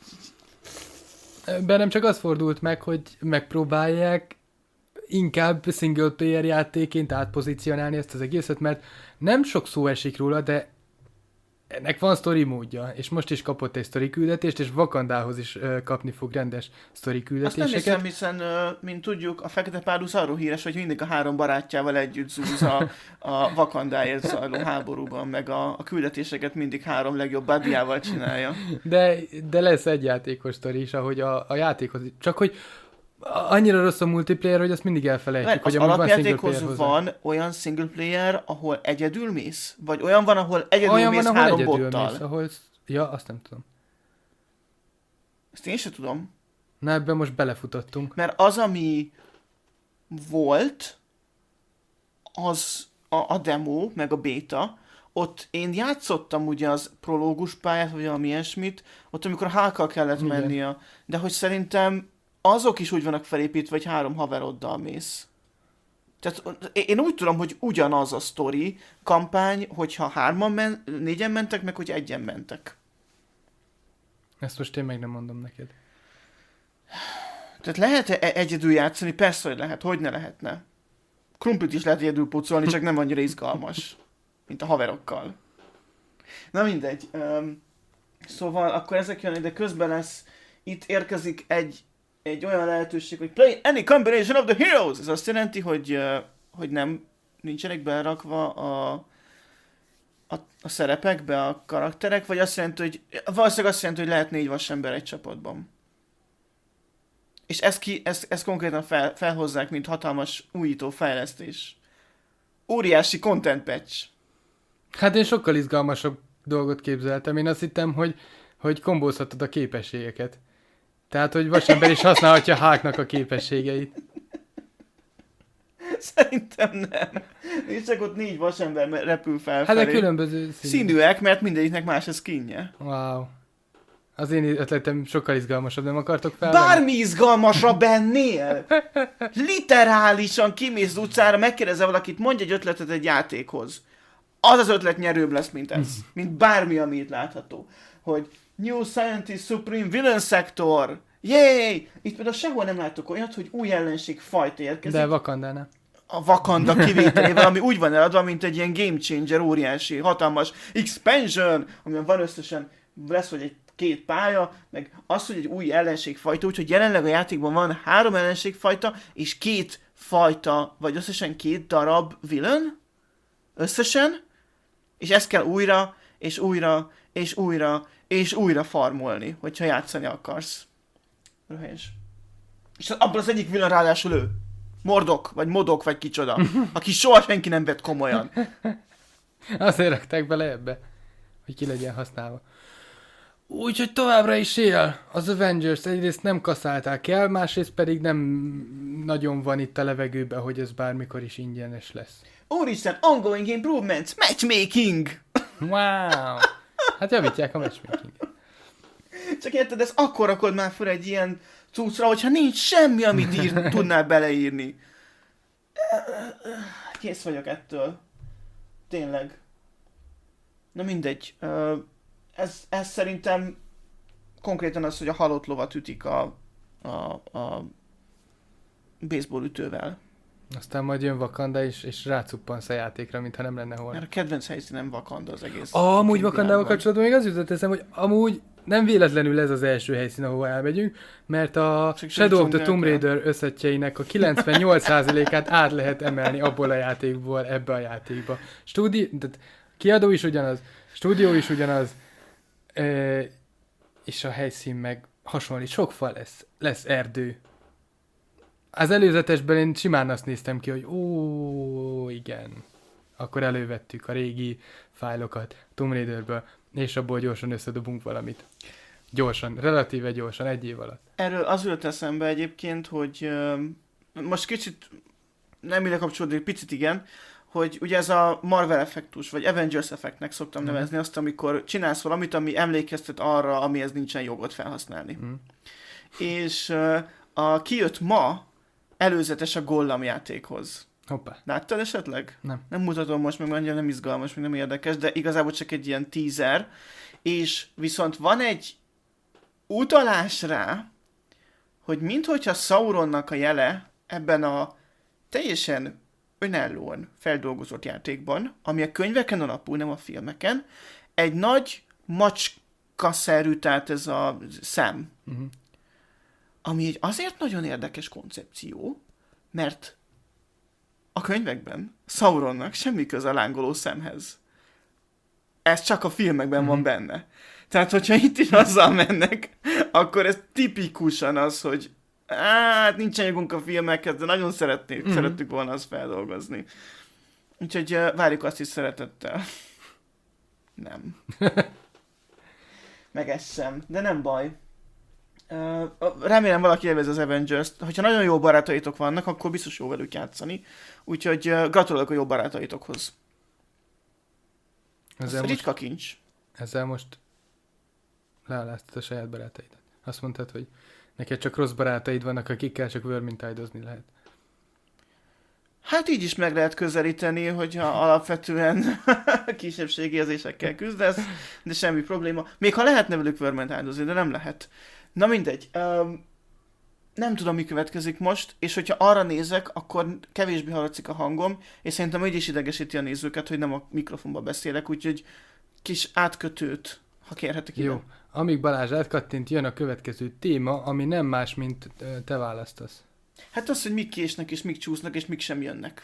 Bennem csak az fordult meg, hogy megpróbálják inkább single player játékként átpozícionálni ezt az egészet, mert nem sok szó esik róla, de ennek van sztori módja, és most is kapott egy sztori küldetést, és Wakandához is uh, kapni fog rendes sztori küldetéseket. Azt nem hiszem, hiszen, uh, mint tudjuk, a Fekete Párduc arról híres, hogy mindig a három barátjával együtt zúz a, a Wakandáért zajló háborúban, meg a, a küldetéseket mindig három legjobb buddyjával csinálja. De, de lesz egy játékos sztori is, ahogy a, a játékhoz, csak hogy annyira rossz a multiplayer, hogy azt mindig elfelejtjük, Mert hogy az amúgy van single alapjátékhoz player hozzá. van olyan single player, ahol egyedül mész? Vagy olyan van, ahol egyedül Olyan mész van, ahol három egyedül bottal? mész, ahol... Ja, azt nem tudom. Ezt én sem tudom. Na, ebben most belefutottunk. Mert az, ami volt, az a, a demo, meg a beta, ott én játszottam ugye az prológus pályát, vagy valami ilyesmit, ott amikor a Hulkkal kellett Igen. mennie, de hogy szerintem azok is úgy vannak felépítve, hogy három haveroddal mész. Tehát én úgy tudom, hogy ugyanaz a sztori kampány, hogyha hárman men, négyen mentek, meg hogy egyen mentek. Ezt most én meg nem mondom neked. Tehát lehet-e egyedül játszani? Persze, hogy lehet. Hogy ne lehetne? Krumplit is lehet egyedül pucolni, csak nem annyira izgalmas, mint a haverokkal. Na mindegy. Um, szóval akkor ezek jönnek, de közben lesz, itt érkezik egy, egy olyan lehetőség, hogy play any combination of the heroes. Ez azt jelenti, hogy, uh, hogy nem nincsenek berakva a, a, a szerepekbe a karakterek, vagy azt jelenti, hogy valószínűleg azt jelenti, hogy lehet négy vasember egy csapatban. És ezt, ki, ezt, ezt konkrétan fel, felhozzák, mint hatalmas újító fejlesztés. Óriási content patch. Hát én sokkal izgalmasabb dolgot képzeltem. Én azt hittem, hogy, hogy kombózhatod a képességeket. Tehát, hogy vasember is használhatja Hulknak a képességeit. Szerintem nem. És csak ott négy vasember repül felfelé. Hát de különböző színű. Színűek, mert mindegyiknek más a skinje. Wow. Az én ötletem sokkal izgalmasabb, nem akartok felvenni? Bármi izgalmasabb ennél! Literálisan kimész utcára, megkérdezel valakit, mondj egy ötletet egy játékhoz. Az az ötlet nyerőbb lesz, mint ez. Mint bármi, ami itt látható. Hogy New Scientist Supreme Villain Sector. Yay! Itt például sehol nem látok olyat, hogy új ellenség fajta érkezik. De Wakandánál. A Wakanda kivételével, ami úgy van eladva, mint egy ilyen game changer, óriási, hatalmas expansion, amiben van összesen, lesz vagy egy két pálya, meg az, hogy egy új ellenségfajta, úgyhogy jelenleg a játékban van három ellenségfajta, és két fajta, vagy összesen két darab villain, összesen, és ezt kell újra, és újra, és újra, és újra farmolni, hogyha játszani akarsz. Röhelyes. És abban az egyik villain ráadásul ő. Mordok, vagy Modok, vagy kicsoda, aki soha senki nem vett komolyan. Azért rakták bele ebbe, hogy ki legyen használva. Úgyhogy továbbra is él az Avengers, egyrészt nem kaszálták el, másrészt pedig nem nagyon van itt a levegőben, hogy ez bármikor is ingyenes lesz. Úristen, ongoing improvements, matchmaking! Wow! Hát javítják a matchmakinget. Csak érted, ez akkor rakod már fel egy ilyen cuccra, hogyha nincs semmi, amit ír, tudnál beleírni. Kész vagyok ettől. Tényleg. Na mindegy. Ez, ez szerintem konkrétan az, hogy a halott lovat ütik a, a, a baseball ütővel. Aztán majd jön Wakanda és, és rácuppansz a játékra, mintha nem lenne holnap. Mert a kedvenc helyszínem Wakanda az egész. Ah, amúgy Wakandával kapcsolatban még az jutott eszem, hogy amúgy nem véletlenül ez az első helyszín, ahova elmegyünk, mert a Csak Shadow of the dzsungelkel. Tomb Raider összetjeinek a kilencvennyolc százalékát át lehet emelni abból a játékból ebbe a játékba. Stúdi... Kiadó is ugyanaz, stúdió is ugyanaz, e, és a helyszín meg hasonlít. Sok fal lesz, lesz erdő. Az előzetesben én simán azt néztem ki, hogy ó, igen. Akkor elővettük a régi fájlokat Tomb Raiderből. és abból gyorsan összedobunk valamit. Gyorsan, relatíve gyorsan, egy év alatt. Erről az jött eszembe egyébként, hogy uh, most kicsit nem ide kapcsolódik, picit igen, hogy ugye ez a Marvel effektus, vagy Avengers effektnek szoktam Mhm. nevezni azt, amikor csinálsz valamit, ami emlékeztet arra, amihez nincsen jogod felhasználni. Mm. És uh, a kijött ma előzetes a Gollam játékhoz. Hoppá. Láttad esetleg? Nem. Nem mutatom most, meg annyira nem izgalmas, meg nem érdekes, de igazából csak egy ilyen teaser. És viszont van egy utalás rá, hogy minthogyha Sauronnak a jele ebben a teljesen önállóan feldolgozott játékban, ami a könyveken alapul, nem a filmeken, egy nagy macska-szerű, tehát ez a szem, Uh-huh. ami egy azért nagyon érdekes koncepció, mert a könyvekben Sauronnak semmi köze a lángoló szemhez. Ez csak a filmekben van Mhm. benne. Tehát, hogyha itt is azzal mennek, akkor ez tipikusan az, hogy hát nincsen jogunk a filmekhez, de nagyon szeretnék, Mhm. szerettük volna azt feldolgozni. Úgyhogy uh, várjuk azt is szeretettel. Nem. Meg ez sem, de nem baj. Uh, remélem valaki élvez az Avengers-t. Hogyha nagyon jó barátaitok vannak, akkor biztos jó velük játszani. Úgyhogy uh, gratulálok a jó barátaitokhoz. Ez Ezzel most, ritka kincs. ezzel most lealáztad a saját barátaidat. Azt mondtad, hogy neked csak rossz barátaid vannak, akikkel csak vermintide-ozni lehet. Hát így is meg lehet közelíteni, hogyha alapvetően kisebbségi érzésekkel küzdesz, de semmi probléma. Még ha lehetne velük vermintide-ozni, de nem lehet. Na mindegy. Um, nem tudom, mi következik most, és hogyha arra nézek, akkor kevésbé hallatszik a hangom, és szerintem úgy is idegesíti a nézőket, hogy nem a mikrofonba beszélek, úgyhogy kis átkötőt, ha kérhetek ide. Jó. Amíg Balázs átkattint, jön a következő téma, ami nem más, mint ö, te választasz. Hát az, hogy mik késnek, és mik csúsznak, és mik sem jönnek.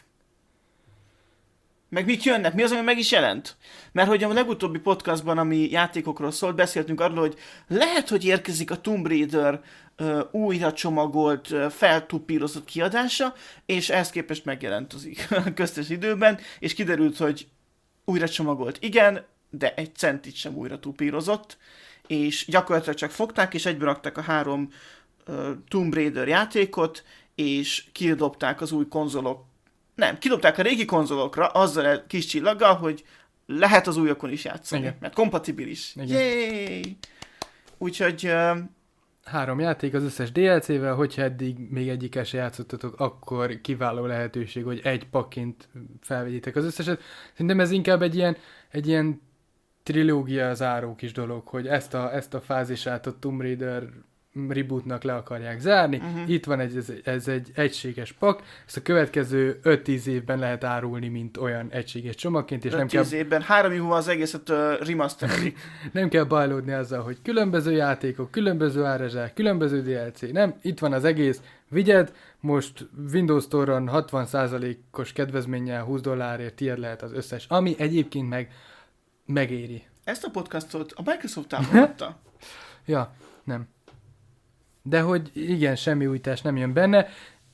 Meg mik jönnek? Mi az, ami meg is jelent? Mert hogy a legutóbbi podcastban, ami játékokról szólt, beszéltünk arról, hogy lehet, hogy érkezik a Tomb Raider uh, újra csomagolt, uh, feltupírozott kiadása, és ehhez képest megjelent az í- köztes időben, és kiderült, hogy újra csomagolt igen, de egy centit sem újra tupírozott, és gyakorlatilag csak fogták, és egybe rakták a három uh, Tomb Raider játékot, és kidobták az új konzolok. Nem, kidobták a régi konzolokra azzal a kis csillaggal, hogy lehet az újakon is játszani, Igen. mert kompatibilis. Igen. Yay! Úgyhogy uh, Három játék az összes dé el cé-vel, hogyha eddig még egyikkel se játszottatok, akkor kiváló lehetőség, hogy egy pakként felvegyétek az összeset. Szerintem ez inkább egy ilyen, egy ilyen trilógia záró kis dolog, hogy ezt a, ezt a fázisát a Tomb Raider rebootnak le akarják zárni. Mhm. Itt van egy, ez, ez egy egységes pak, ezt a következő öt-tíz évben lehet árulni, mint olyan egységes csomagként, és nem kell, öt-tíz évben, három év múlva az egészet uh, remasterelik. nem kell bajlódni azzal, hogy különböző játékok, különböző árazsák, különböző dé el cé. Nem, itt van az egész, vigyed, most Windows Store-on hatvan százalékos kedvezménnyel húsz dollárért tiéd lehet az összes, ami egyébként meg megéri. Ezt a podcastot a Microsoft támogatta. Ja, nem. De hogy igen, semmi újítás nem jön benne,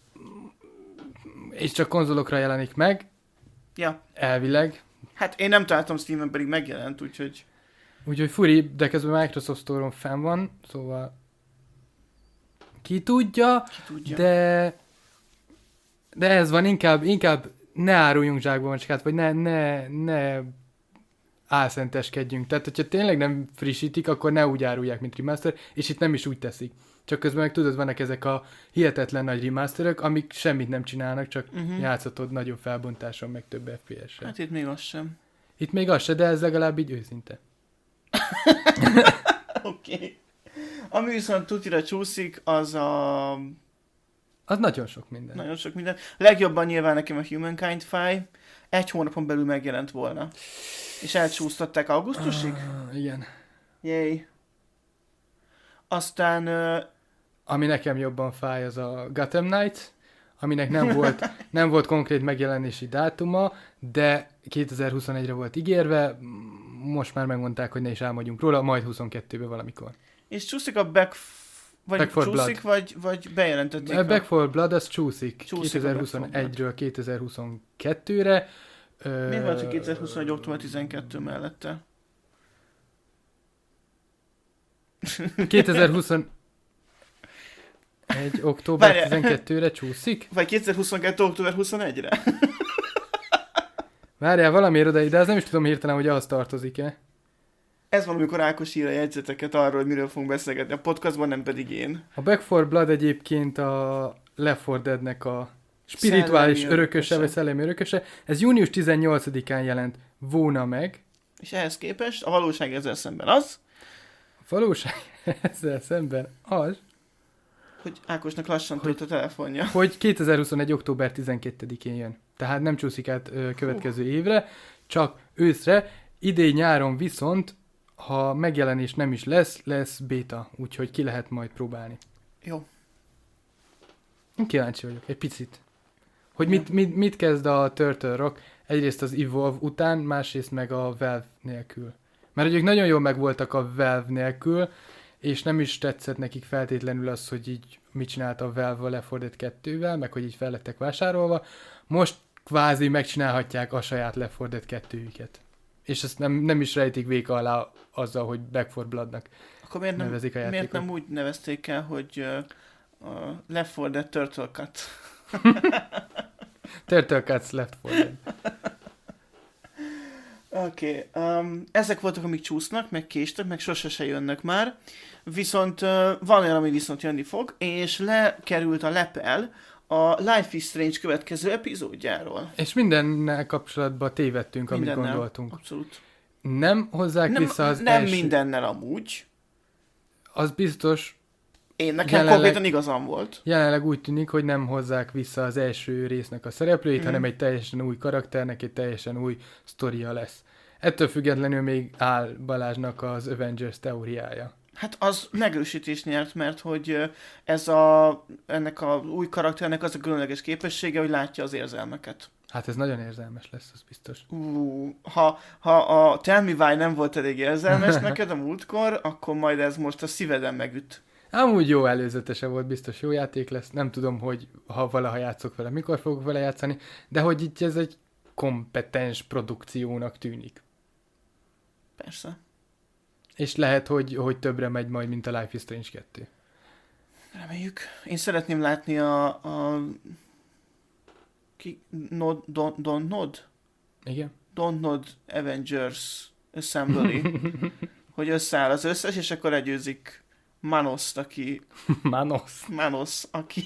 és csak konzolokra jelenik meg, Ja. elvileg. Hát én nem találtam Steam-en, pedig megjelent, úgyhogy... Úgyhogy furi, de közben Microsoft Store-on fenn van, szóval ki tudja, Ki tudja. de de ez van, inkább, inkább ne áruljunk zsákba macskát, vagy ne, ne, ne álszenteskedjünk. Tehát, hogyha tényleg nem frissítik, akkor ne úgy árulják, mint remaster, és itt nem is úgy teszik. Csak közben meg tudod, vannak ezek a hihetetlen nagy remasterök, amik semmit nem csinálnak, csak Mhm. uh-huh. játszhatod nagyobb felbontáson, meg több ef pé es-sel. Hát itt még az sem. Itt még az se, de ez legalább így őszinte. Oké. Okay. Ami viszont tutira csúszik, az a... Az nagyon sok minden. Nagyon sok minden. Legjobban nyilván nekem a Humankind File. Egy hónapon belül megjelent volna. És elcsúsztatták augusztusig? Ah, igen. Yay. Aztán... Uh, Ami nekem jobban fáj, az a Gotham Knights, aminek nem volt, nem volt konkrét megjelenési dátuma, de kétezer-huszonegyre volt ígérve, most már megmondták, hogy ne is álmodjunk róla, majd huszonkettőben valamikor. és csúszik a Back... Vagy Back for csúszik, vagy, vagy bejelentették A Back for Blood az csúszik, Csúszik a Back for kétezer-huszonegyről kétezer-huszonkettőre. Miért van, hogy kétezer-huszonegy. október tizenkettő mellette? kétezer-huszonegy október Várjál. tizenkettőre csúszik? Vagy kétezer-huszonkettő. október huszonegyedire? Várjál, valamiért oda, de az nem is tudom hirtelen, hogy az tartozik-e. Ez van, amikor Ákos ír a jegyzeteket arról, hogy miről fogunk beszélgetni a podcastban, nem pedig én. A Back four Blood egyébként a Left four Deadnek a spirituális Szellemi örököse, örököse. vagy szellemi örököse. Ez június tizennyolcadikán jelent volna meg. És ehhez képest a valóság ezzel szemben az, A valóság ezzel szemben az, hogy Ákosnak lassan Hogy- tölt a telefonja. hogy kétezer-huszonegy. október tizenkettedikén jön. Tehát nem csúszik át ö, következő évre, csak őszre. Idén nyáron viszont, ha megjelenés nem is lesz, lesz béta, úgyhogy ki lehet majd próbálni. Jó. Én kíváncsi vagyok, egy picit. Hogy mit, mit, mit kezd a Turtle Rock egyrészt az Evolve után, másrészt meg a Valve nélkül. Mert hogy ők nagyon jól megvoltak a Valve nélkül, és nem is tetszett nekik feltétlenül az, hogy így mit csinált a Valve a Left four Dead kettővel, meg hogy így fel lettek vásárolva. Most kvázi megcsinálhatják a saját Left four Dead kettőjüket. És ezt nem, nem is rejtik véka alá azzal, hogy Back four Bloodnak Akkor miért nem, nevezik a miért játékot. nem úgy nevezték el, hogy uh, a Left four Dead Turtle Cut? Turtle Cuts Left four Dead. Oké, okay, um, ezek voltak, amik csúsznak, meg késtek, meg sose se jönnek már. Viszont uh, van olyan, ami viszont jönni fog, és lekerült a lepel a Life is Strange következő epizódjáról. És mindennel kapcsolatban tévedtünk, amit Mindennel. gondoltunk. Abszolút. Nem hozzák Nem, vissza az nem első... mindennel amúgy. Az biztos, Én nekem Jelenleg- konkrétan igazam volt. jelenleg úgy tűnik, hogy nem hozzák vissza az első résznek a szereplőit, Mhm. hanem egy teljesen új karakternek, egy teljesen új sztoria lesz. Ettől függetlenül még áll Balázsnak az Avengers teóriája. Hát az megerősítést nyert, mert hogy ö, ez a, ennek a új karakternek az a különleges képessége, hogy látja az érzelmeket. Hát ez nagyon érzelmes lesz, az biztos. Ú, ha, ha a Tell Me Why nem volt elég érzelmes neked a múltkor, akkor majd ez most a szíveden megüt. Amúgy jó előzetese volt, biztos jó játék lesz. Nem tudom, hogy ha valaha játszok vele, mikor fogok vele játszani, de hogy itt ez egy kompetens produkciónak tűnik. Persze. És lehet, hogy, hogy többre megy majd, mint a Life is Strange kettő. Reméljük. Én szeretném látni a... a... Ki... Nod... Don... Don... Nod? Igen? Don't Nod Avengers Assembly. Hogy összeáll az összes, és akkor legyőzik Manoszt, aki... Manos. Manos, aki...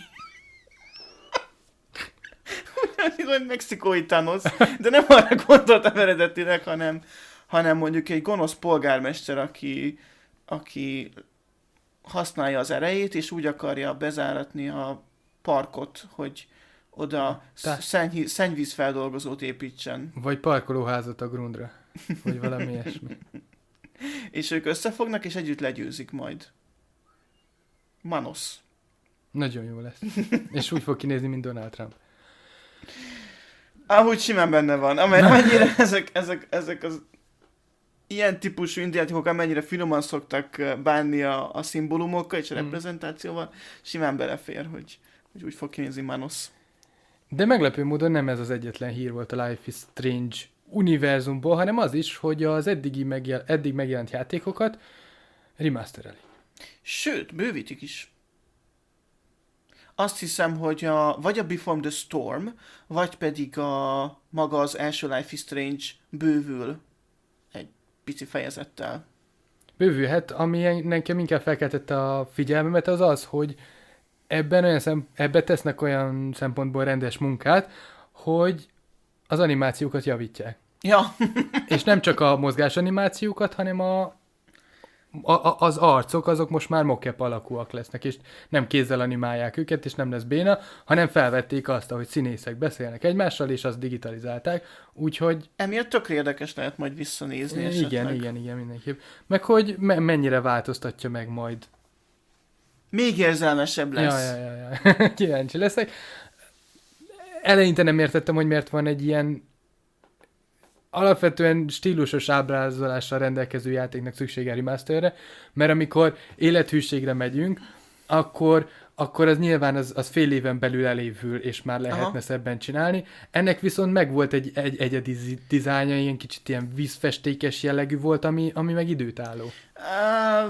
Ugyanúgy mexikói Thanos, de nem arra gondoltam eredetileg, hanem, hanem mondjuk egy gonosz polgármester, aki, aki használja az erejét, és úgy akarja bezáratni a parkot, hogy oda Te- szenny- szennyvízfeldolgozót építsen. Vagy parkolóházat a Grundra. Vagy valami ilyesmi. És ők összefognak, és együtt legyőzik majd. Manos. Nagyon jó lesz. És úgy fog kinézni, mint Donald Trump. Amúgy simán benne van. Amely, amennyire ezek, ezek, ezek az ilyen típusú indiátikok, amennyire finoman szoktak eh, bánni a, a szimbólumokkal és a Mm. reprezentációval, simán belefér, hogy, hogy úgy fog kinézni Manos. De meglepő módon nem ez az egyetlen hír volt a Life is Strange univerzumból, hanem az is, hogy az eddigi megjel- eddig megjelent játékokat remasterelik. Sőt, bővítik is. Azt hiszem, hogy a, vagy a Before the Storm, vagy pedig a maga az első Life is Strange bővül egy pici fejezettel. Bővülhet, ami nekem inkább felkeltette a figyelmemet, az az, hogy ebben, olyan szem, ebben tesznek olyan szempontból rendes munkát, hogy az animációkat javítják. Ja, És nem csak a mozgás animációkat, hanem a, a, a, az arcok, azok most már mocap alakúak lesznek, és nem kézzel animálják őket, és nem lesz béna, hanem felvették azt, hogy színészek beszélnek egymással, és azt digitalizálták, úgyhogy emiatt tökre érdekes lehet majd visszanézni esetleg. igen, igen, igen, mindenképp. Meg hogy me- mennyire változtatja meg majd. Még érzelmesebb lesz. Ja, ja, ja, ja. Kíváncsi leszek. Eleinte nem értettem, hogy miért van egy ilyen alapvetően stílusos ábrázolással rendelkező játéknak szüksége remasterre, mert amikor élethűségre megyünk, akkor, akkor az nyilván az, az fél éven belül elévül, és már lehetne Aha. szebben csinálni. Ennek viszont megvolt egy, egy egyedi zi- dizájnja, ilyen kicsit ilyen vízfestékes jellegű volt, ami, ami meg időtálló. Uh,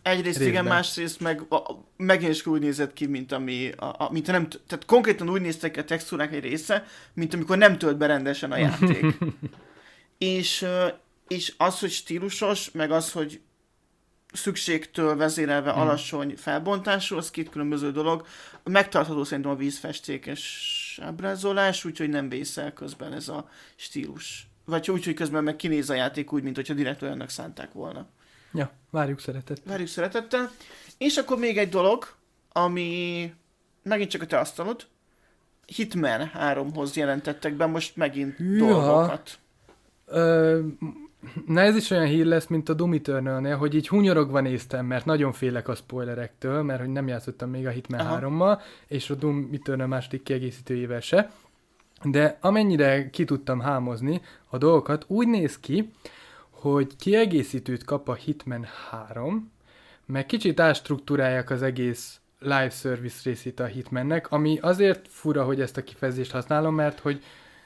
Egyrészt részben. igen, másrészt meg a, megint is úgy nézett ki, mint ami, a, a, mint nem, tehát konkrétan úgy néztek ki a textúrák egy része, mint amikor nem tölt be rendesen a játék. és, és az, hogy stílusos, meg az, hogy szükségtől vezérelve hmm. alacsony felbontású, az két különböző dolog. Megtartható szerintem a vízfestékes ábrázolás, úgyhogy nem vészel közben ez a stílus. Vagy úgy, hogy közben meg kinéz a játék úgy, mint hogyha direkt olyannak szánták volna. Ja, várjuk szeretettel. Várjuk szeretettel. És akkor még egy dolog, ami megint csak a te asztalod. Hitman háromhoz jelentettek be most megint Hűha. dolgokat. Ö, na ez is olyan hír lesz, mint a Doom Eternal-nél, hogy így hunyorogva néztem, mert nagyon félek a spoilerektől, mert hogy nem játszottam még a Hitman Aha. hárommal, és a Doom Eternal második kiegészítőjével se. De amennyire ki tudtam hámozni a dolgokat, úgy néz ki, hogy kiegészítőt kap a Hitman három, meg kicsit átstruktúrálják az egész live service részét a Hitmannek, ami azért fura, hogy ezt a kifejezést használom, mert hogy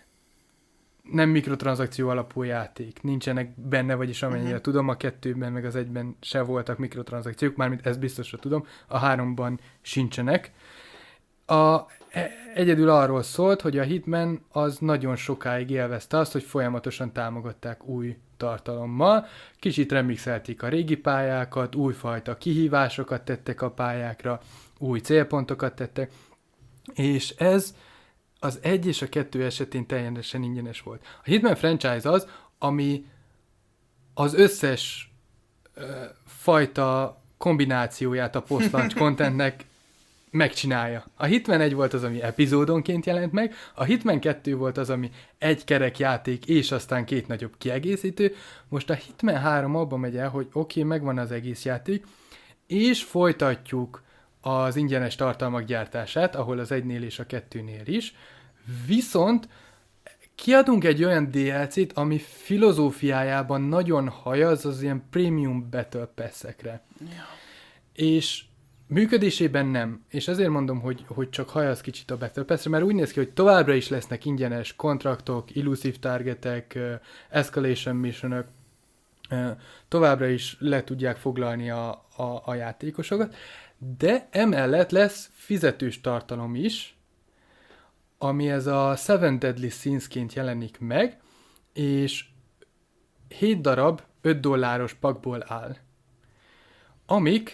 nem mikrotranszakció alapú játék. Nincsenek benne, vagyis amennyire uh-huh. tudom, a kettőben meg az egyben se voltak mikrotranszakciók, mármint ezt biztosra tudom, a háromban sincsenek. A, egyedül arról szólt, hogy a Hitman az nagyon sokáig élvezte azt, hogy folyamatosan támogatták új tartalommal, kicsit remixelték a régi pályákat, újfajta kihívásokat tettek a pályákra, új célpontokat tettek, és ez az egy és a kettő esetén teljesen ingyenes volt. A Hitman franchise az, ami az összes ö, fajta kombinációját a post-launch contentnek megcsinálja. A Hitman egy volt az, ami epizódonként jelent meg, a Hitman kettő volt az, ami egy kerek játék, és aztán két nagyobb kiegészítő. Most a Hitman három abba megy el, hogy oké, okay, megvan az egész játék, és folytatjuk az ingyenes tartalmak gyártását, ahol az egynél és a kettőnél is, viszont kiadunk egy olyan dé el cét, ami filozófiájában nagyon hajaz az ilyen premium battle pass-ekre. Ja. És működésében nem, és ezért mondom, hogy, hogy csak hajaz kicsit a Battle Pass-re, mert úgy néz ki, hogy továbbra is lesznek ingyenes kontraktok, illusive targetek, uh, escalation missionök, uh, továbbra is le tudják foglalni a, a, a játékosokat, de emellett lesz fizetős tartalom is, ami ez a Seven Deadly Sins-ként jelenik meg, és hét darab öt dolláros pakból áll, amik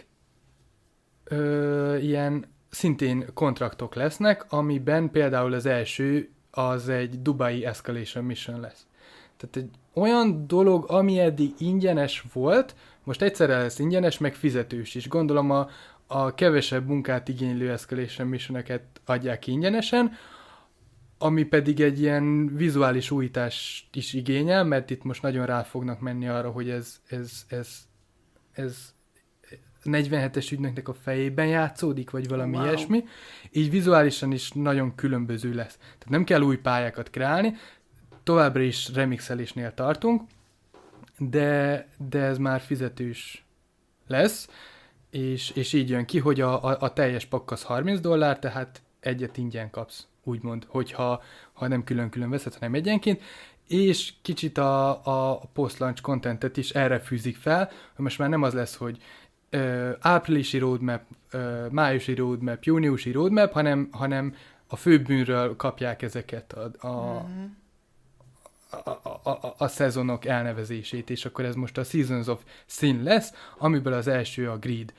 Ö, ilyen szintén kontraktok lesznek, amiben például az első az egy Dubai Escalation Mission lesz. Tehát egy olyan dolog, ami eddig ingyenes volt, most egyszerre lesz ingyenes, meg fizetős is. Gondolom a, a kevesebb munkát igénylő Escalation Missioneket adják ki ingyenesen, ami pedig egy ilyen vizuális újítást is igényel, mert itt most nagyon rá fognak menni arra, hogy ez, ez, ez, ez negyvenhetes ügynöknek a fejében játszódik, vagy valami wow. ilyesmi. Így vizuálisan is nagyon különböző lesz. Tehát nem kell új pályákat kreálni, továbbra is remixelésnél tartunk, de, de ez már fizetős lesz, és, és így jön ki, hogy a, a, a teljes pakk az harminc dollár, tehát egyet ingyen kapsz, úgymond, hogyha ha nem külön-külön veszed, hanem egyenként, és kicsit a, a post-launch contentet is erre fűzik fel, hogy most már nem az lesz, hogy Uh, áprilisi roadmap, uh, májusi roadmap, júniusi roadmap, hanem, hanem a főbűnről kapják ezeket a, a, mm-hmm. a, a, a, a szezonok elnevezését, és akkor ez most a Seasons of Sin lesz, amiből az első a Greed.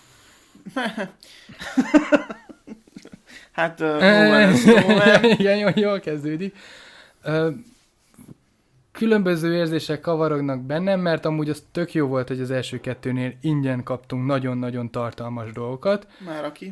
hát, uh, móven, igen, jól, jól kezdődik. Uh, Különböző érzések kavarognak bennem, mert amúgy az tök jó volt, hogy az első kettőnél ingyen kaptunk nagyon-nagyon tartalmas dolgokat. Már aki.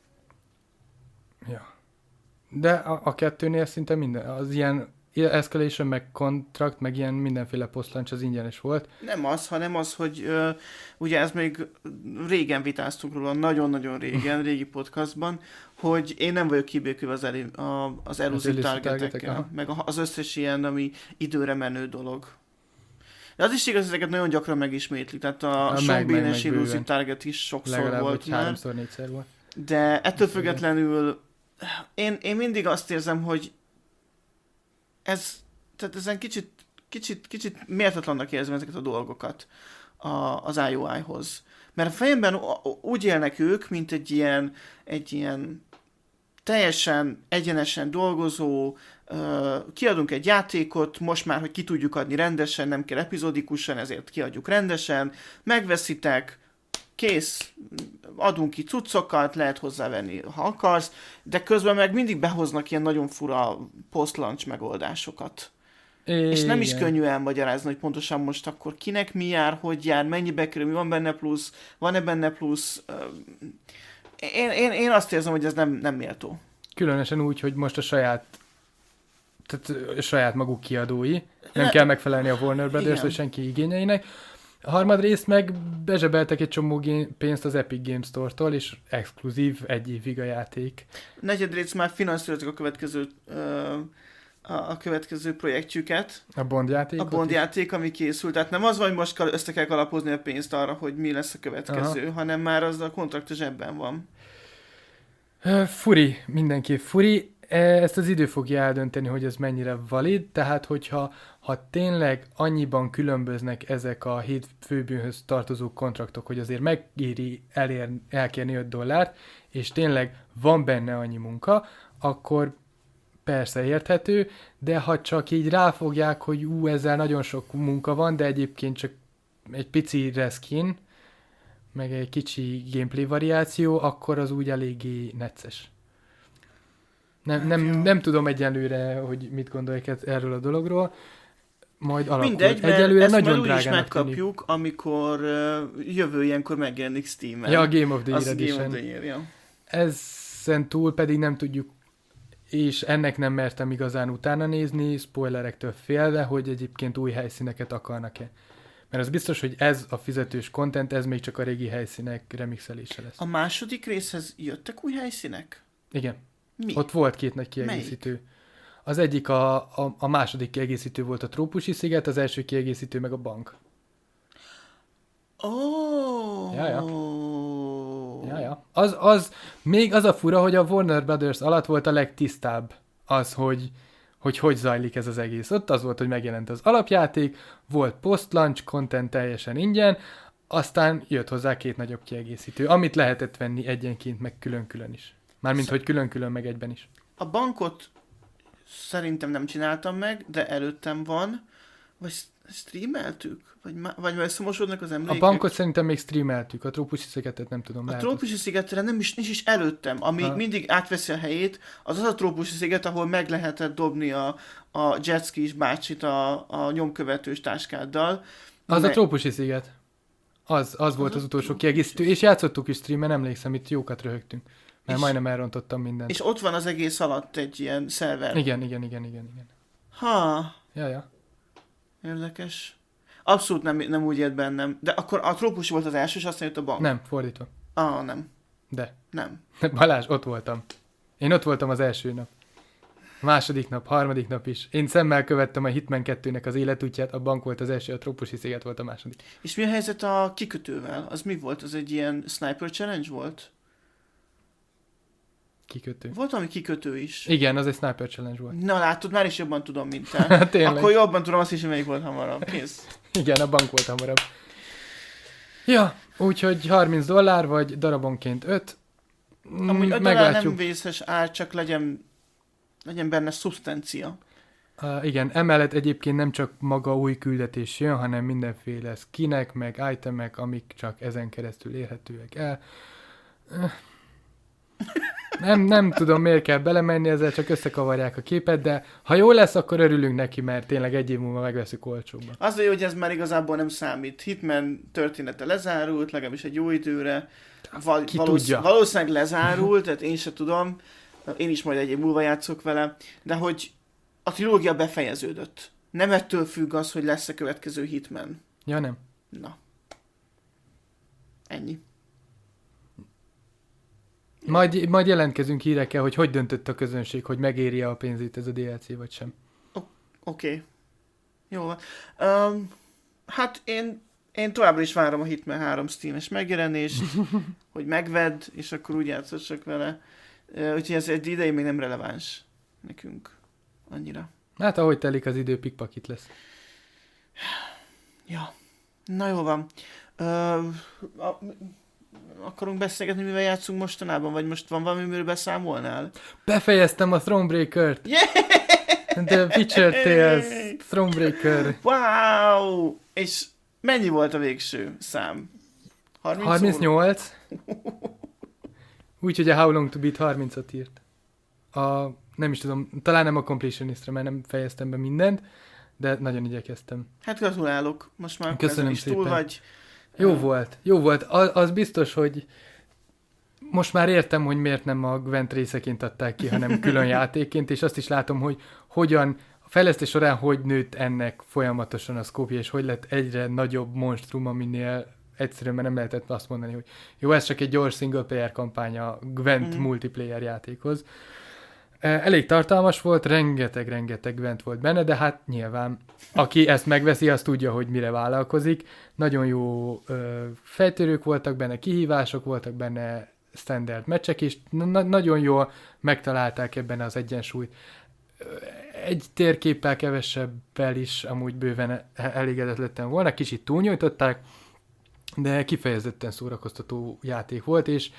Ja. De a, a kettőnél szinte minden, az ilyen escalation, meg contract, meg ilyen mindenféle post-launch az ingyenes volt. Nem az, hanem az, hogy uh, ugye ez még régen vitáztunk róla, nagyon-nagyon régen, régi podcastban, hogy én nem vagyok kibékülve az, el, a, az elusive targetekkel, meg az összes ilyen, ami időre menő dolog. De az is igaz, hogy ezeket nagyon gyakran megismétlik, tehát a Sean Bean-es elusive target is sokszor legalább volt már. háromszor, négyszer volt. De ettől függetlenül én, én mindig azt érzem, hogy ez, tehát ezen kicsit, kicsit, kicsit méltatlannak érzem ezeket a dolgokat a, az i o i-hoz. Mert a fejemben úgy élnek ők, mint egy ilyen, egy ilyen teljesen egyenesen dolgozó, uh, kiadunk egy játékot, most már, hogy ki tudjuk adni rendesen, nem kell epizódikusan, ezért kiadjuk rendesen, megveszitek, kész, adunk ki cuccokat, lehet hozzávenni, ha akarsz, de közben meg mindig behoznak ilyen nagyon fura post-launch megoldásokat. É, és nem igen. is könnyű elmagyarázni, hogy pontosan most akkor kinek mi jár, hogy jár, mennyibe kerül, mi van benne plusz, van-e benne plusz. Én, én, én azt érzem, hogy ez nem, nem méltó. Különösen úgy, hogy most a saját tehát a saját maguk kiadói, nem ne, kell megfelelni a Warner Brothers vagy senki igényeinek. A harmadrészt meg bezsebeltek egy csomó pénzt az Epic Games Store-tól, és exkluzív egy évig a játék. Negyedrészt már finanszíroztak a következő uh, a következő projektjüket. A Bond játék. A Bond játék, ami készült. Tehát nem az van, hogy most össze kell kalapozni a pénzt arra, hogy mi lesz a következő, aha. hanem már az a kontrakt zsebben van. Furi, mindenképp furi. Ezt az idő fogja eldönteni, hogy ez mennyire valid, tehát hogyha ha tényleg annyiban különböznek ezek a hét főbűnhöz tartozó kontraktok, hogy azért megéri elér, elkérni öt dollárt, és tényleg van benne annyi munka, akkor persze érthető, de ha csak így ráfogják, hogy ú, ezzel nagyon sok munka van, de egyébként csak egy pici reskin, meg egy kicsi gameplay variáció, akkor az úgy eléggé necces. Nem, nem, nem tudom egyelőre, hogy mit gondolják erről a dologról. Majd alakul. Mindegy, egyelőre ezt nagyon majd úgy is megkapjuk, tűnik. Amikor uh, jövő ilyenkor megjelenik Steam-en. Ja, a Game of the Year az Edition. Game of the Year, ja. Ezen túl pedig nem tudjuk, és ennek nem mertem igazán utána nézni, spoilerektől félve, hogy egyébként új helyszíneket akarnak-e. Mert az biztos, hogy ez a fizetős content, ez még csak a régi helyszínek remixelése lesz. A második részhez jöttek új helyszínek? Igen. Mi? Ott volt két nagy kiegészítő. Melyik? Az egyik a, a, a második kiegészítő volt a trópusi sziget, az első kiegészítő meg a bank. Oh. Ja, ja. Ja, ja. Az, az, még az a fura, hogy a Warner Brothers alatt volt a legtisztább az, hogy hogy hogy zajlik ez az egész. Ott az volt, hogy megjelent az alapjáték, volt post-launch content teljesen ingyen, aztán jött hozzá két nagyobb kiegészítő, amit lehetett venni egyenként, meg külön-külön is. Mármint, Sz- hogy külön-külön, meg egyben is. A bankot szerintem nem csináltam meg, de előttem van, vagy streameltük? Vagy, má- vagy összemosodnak az emlékek? A bankot szerintem még streameltük, a trópusi szigetet nem tudom. A trópusi szigetre nem is, nincs is előttem, ami ha. mindig átveszi a helyét, az az a trópusi sziget, ahol meg lehetett dobni a, a jetskis bácsit a, a nyomkövetős táskáddal. Az Me- a trópusi sziget. Az, az, az volt az utolsó kiegészítő, és játszottuk is streamen, emlékszem, itt jókat röhögtünk. Mert és, majdnem elrontottam mindent. És ott van az egész alatt egy ilyen szerver. Igen, igen, igen, igen, igen. Ha. Ja, ja. Érdekes. Abszolút nem, nem úgy jött bennem. De akkor a trópusi volt az első, és aztán jött a bank. Nem, fordítva. Ah, nem. De. Nem. Balázs, ott voltam. Én ott voltam az első nap. Második nap, harmadik nap is. Én szemmel követtem a Hitman kettőnek az életútját, a bank volt az első, a trópusi sziget volt a második. És mi a helyzet a kikötővel? Az mi volt? Az egy ilyen sniper challenge volt? Kikötő. Volt valami kikötő is. Igen, az egy sniper challenge volt. Na látod, már is jobban tudom, mint te. Akkor jobban tudom azt is, hogy melyik volt hamarabb. Kész. Igen, a bank volt hamarabb. Ja, úgyhogy harminc dollár, vagy darabonként öt. Amúgy öt dollár nem vészes ár, csak legyen, legyen benne szubstancia. Uh, igen, emellett egyébként nem csak maga új küldetés jön, hanem mindenféle skinek, meg itemek, amik csak ezen keresztül érhetőek el. Uh, nem, nem tudom, miért kell belemenni, ezzel csak összekavarják a képet, de ha jó lesz, akkor örülünk neki, mert tényleg egy év múlva megveszünk olcsóban. Az jó, hogy ez már igazából nem számít. Hitman története lezárult, legalábbis egy jó időre. Val- Ki valósz- tudja. Valószínűleg lezárult, tehát én se tudom. Én is majd egy év múlva játszok vele. De hogy a trilógia befejeződött. Nem ettől függ az, hogy lesz a következő Hitman. Ja, nem. Na. Ennyi. Majd, majd jelentkezünk hírekkel, hogy hogy döntött a közönség, hogy megéri a pénzét ez a dé el cé, vagy sem. Oké. Okay. Jó van. Um, hát én, én továbbra is várom a Hitman három Steam-es megjelenést, hogy megvedd, és akkor úgy játszossak vele. Uh, úgyhogy ez egy ideig még nem releváns nekünk annyira. Hát ahogy telik az idő, pikpakit lesz. Ja. Na jó van. Uh, a, akarunk beszélgetni, mivel játszunk mostanában, vagy most van valami, miről beszámolnál? Befejeztem a Thronebreaker-t! Yeah! The Witcher Tales Thronebreaker. Wow! És mennyi volt a végső szám? harminc harmincnyolc. Úgyhogy a How Long to Beat harmincat írt. A, nem is tudom, talán nem a completionistra, mert nem fejeztem be mindent, de nagyon igyekeztem. Hát gratulálok, most már köszönöm is szépen. Túl vagy. Jó uh, volt, jó volt. Az, az biztos, hogy most már értem, hogy miért nem a Gwent részeként adták ki, hanem külön játékként, és azt is látom, hogy hogyan, a fejlesztés során hogy nőtt ennek folyamatosan a szkópja, és hogy lett egyre nagyobb monstrum, aminél egyszerűen nem lehetett azt mondani, hogy jó, ez csak egy gyors single player kampány a Gwent mm. multiplayer játékhoz. Elég tartalmas volt, rengeteg-rengeteg Gwent volt benne, de hát nyilván, aki ezt megveszi, az tudja, hogy mire vállalkozik. Nagyon jó ö, fejtörők voltak benne, kihívások voltak benne, standard meccsek, és na- nagyon jól megtalálták ebben az egyensúlyt. Egy térképpel kevesebbel is amúgy bőven elégedett lettem volna, kicsit túlnyújtották, de kifejezetten szórakoztató játék volt, és,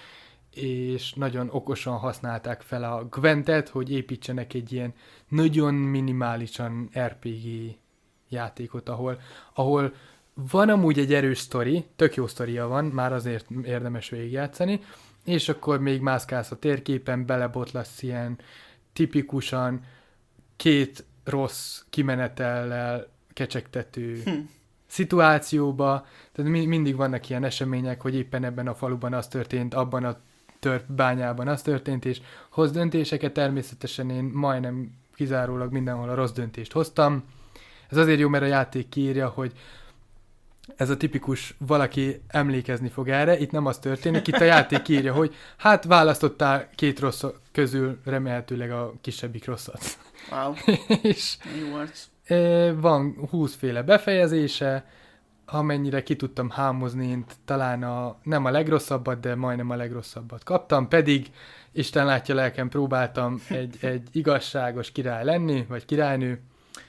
és nagyon okosan használták fel a Gwentet, hogy építsenek egy ilyen nagyon minimálisan er pé gé játékot, ahol, ahol van amúgy egy erős sztori, tök jó sztoria van, már azért érdemes végigjátszani, és akkor még mászkálsz a térképen, belebotlasz ilyen tipikusan két rossz kimenetellel kecsegtető hm. szituációba, tehát mi, mindig vannak ilyen események, hogy éppen ebben a faluban az történt, abban a törpbányában az történt, és hoz döntéseket, természetesen én majdnem kizárólag mindenhol a rossz döntést hoztam. Ez azért jó, mert a játék kiírja, hogy ez a tipikus, valaki emlékezni fog erre, itt nem az történik, itt a játék kiírja, hogy hát választottál két rossz közül, remélhetőleg a kisebbik rosszat. Wow. És jó arc. Van húszféle befejezése, amennyire ki tudtam hámozni, én talán a, nem a legrosszabbat, de majdnem a legrosszabbat kaptam, pedig Isten látja lelkem, próbáltam egy, egy igazságos király lenni, vagy királynő.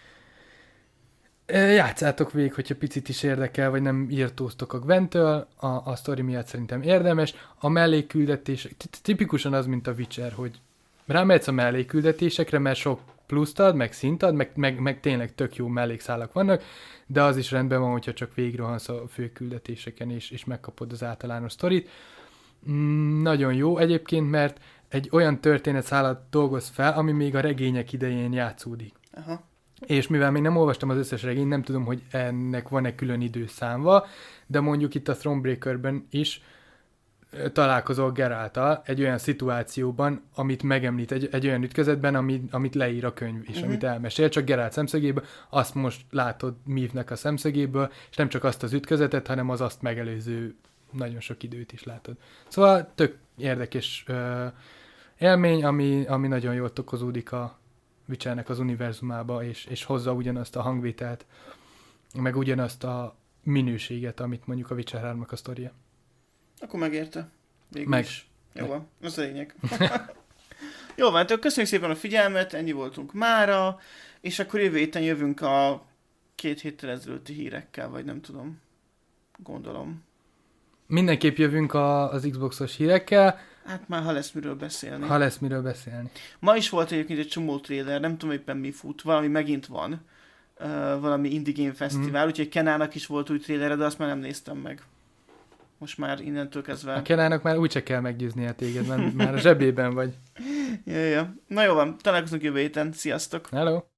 Játszátok végig, hogyha picit is érdekel, vagy nem írtóztok a Gwenttől, a, a sztori miatt szerintem érdemes. A mellékküldetés tipikusan az, mint a Witcher, hogy rámehetsz a mellékküldetésekre, mert sok pluszt ad, meg szint ad, meg, meg, meg tényleg tök jó mellékszálak vannak, de az is rendben van, hogyha csak végigrohansz a fő küldetéseken, és, és megkapod az általános sztorit. Mm, nagyon jó egyébként, mert egy olyan történetszálat dolgoz fel, ami még a regények idején játszódik. Aha. És mivel még nem olvastam az összes regényt, nem tudom, hogy ennek van-e külön időszámva, de mondjuk itt a Thronebreakerben is találkozol Geralttal egy olyan szituációban, amit megemlít, egy, egy olyan ütközetben, amit, amit leír a könyv is, uh-huh. amit elmesél, csak Geralt szemszögéből, azt most látod Mívnek a szemszögéből, és nem csak azt az ütközetet, hanem az azt megelőző nagyon sok időt is látod. Szóval tök érdekes uh, élmény, ami, ami nagyon jól tokozódik a Witchernek az univerzumába, és, és hozza ugyanazt a hangvételt, meg ugyanazt a minőséget, amit mondjuk a Witcher háromnak a sztoria. Akkor megérte. Végül meg. Is. Jó van, az a lényeg. Jó van, tehát köszönjük szépen a figyelmet, ennyi voltunk mára, és akkor jövő héten jövünk a két héttel ezelőtti hírekkel, vagy nem tudom, gondolom. Mindenképp jövünk a, az Xboxos hírekkel. Hát már ha lesz miről beszélni. Ha lesz miről beszélni. Ma is volt egyébként egy csomó trailer, nem tudom éppen mi fut, valami megint van. Uh, valami Indie Game Fesztivál, mm. úgyhogy Kenának is volt új trailere, de azt már nem néztem meg. Most már innentől kezdve... A Kenának már úgyse kell meggyőznie téged, mert már a zsebében vagy. Ja, ja. Na jó van, találkozunk jövő héten. Sziasztok! Hello!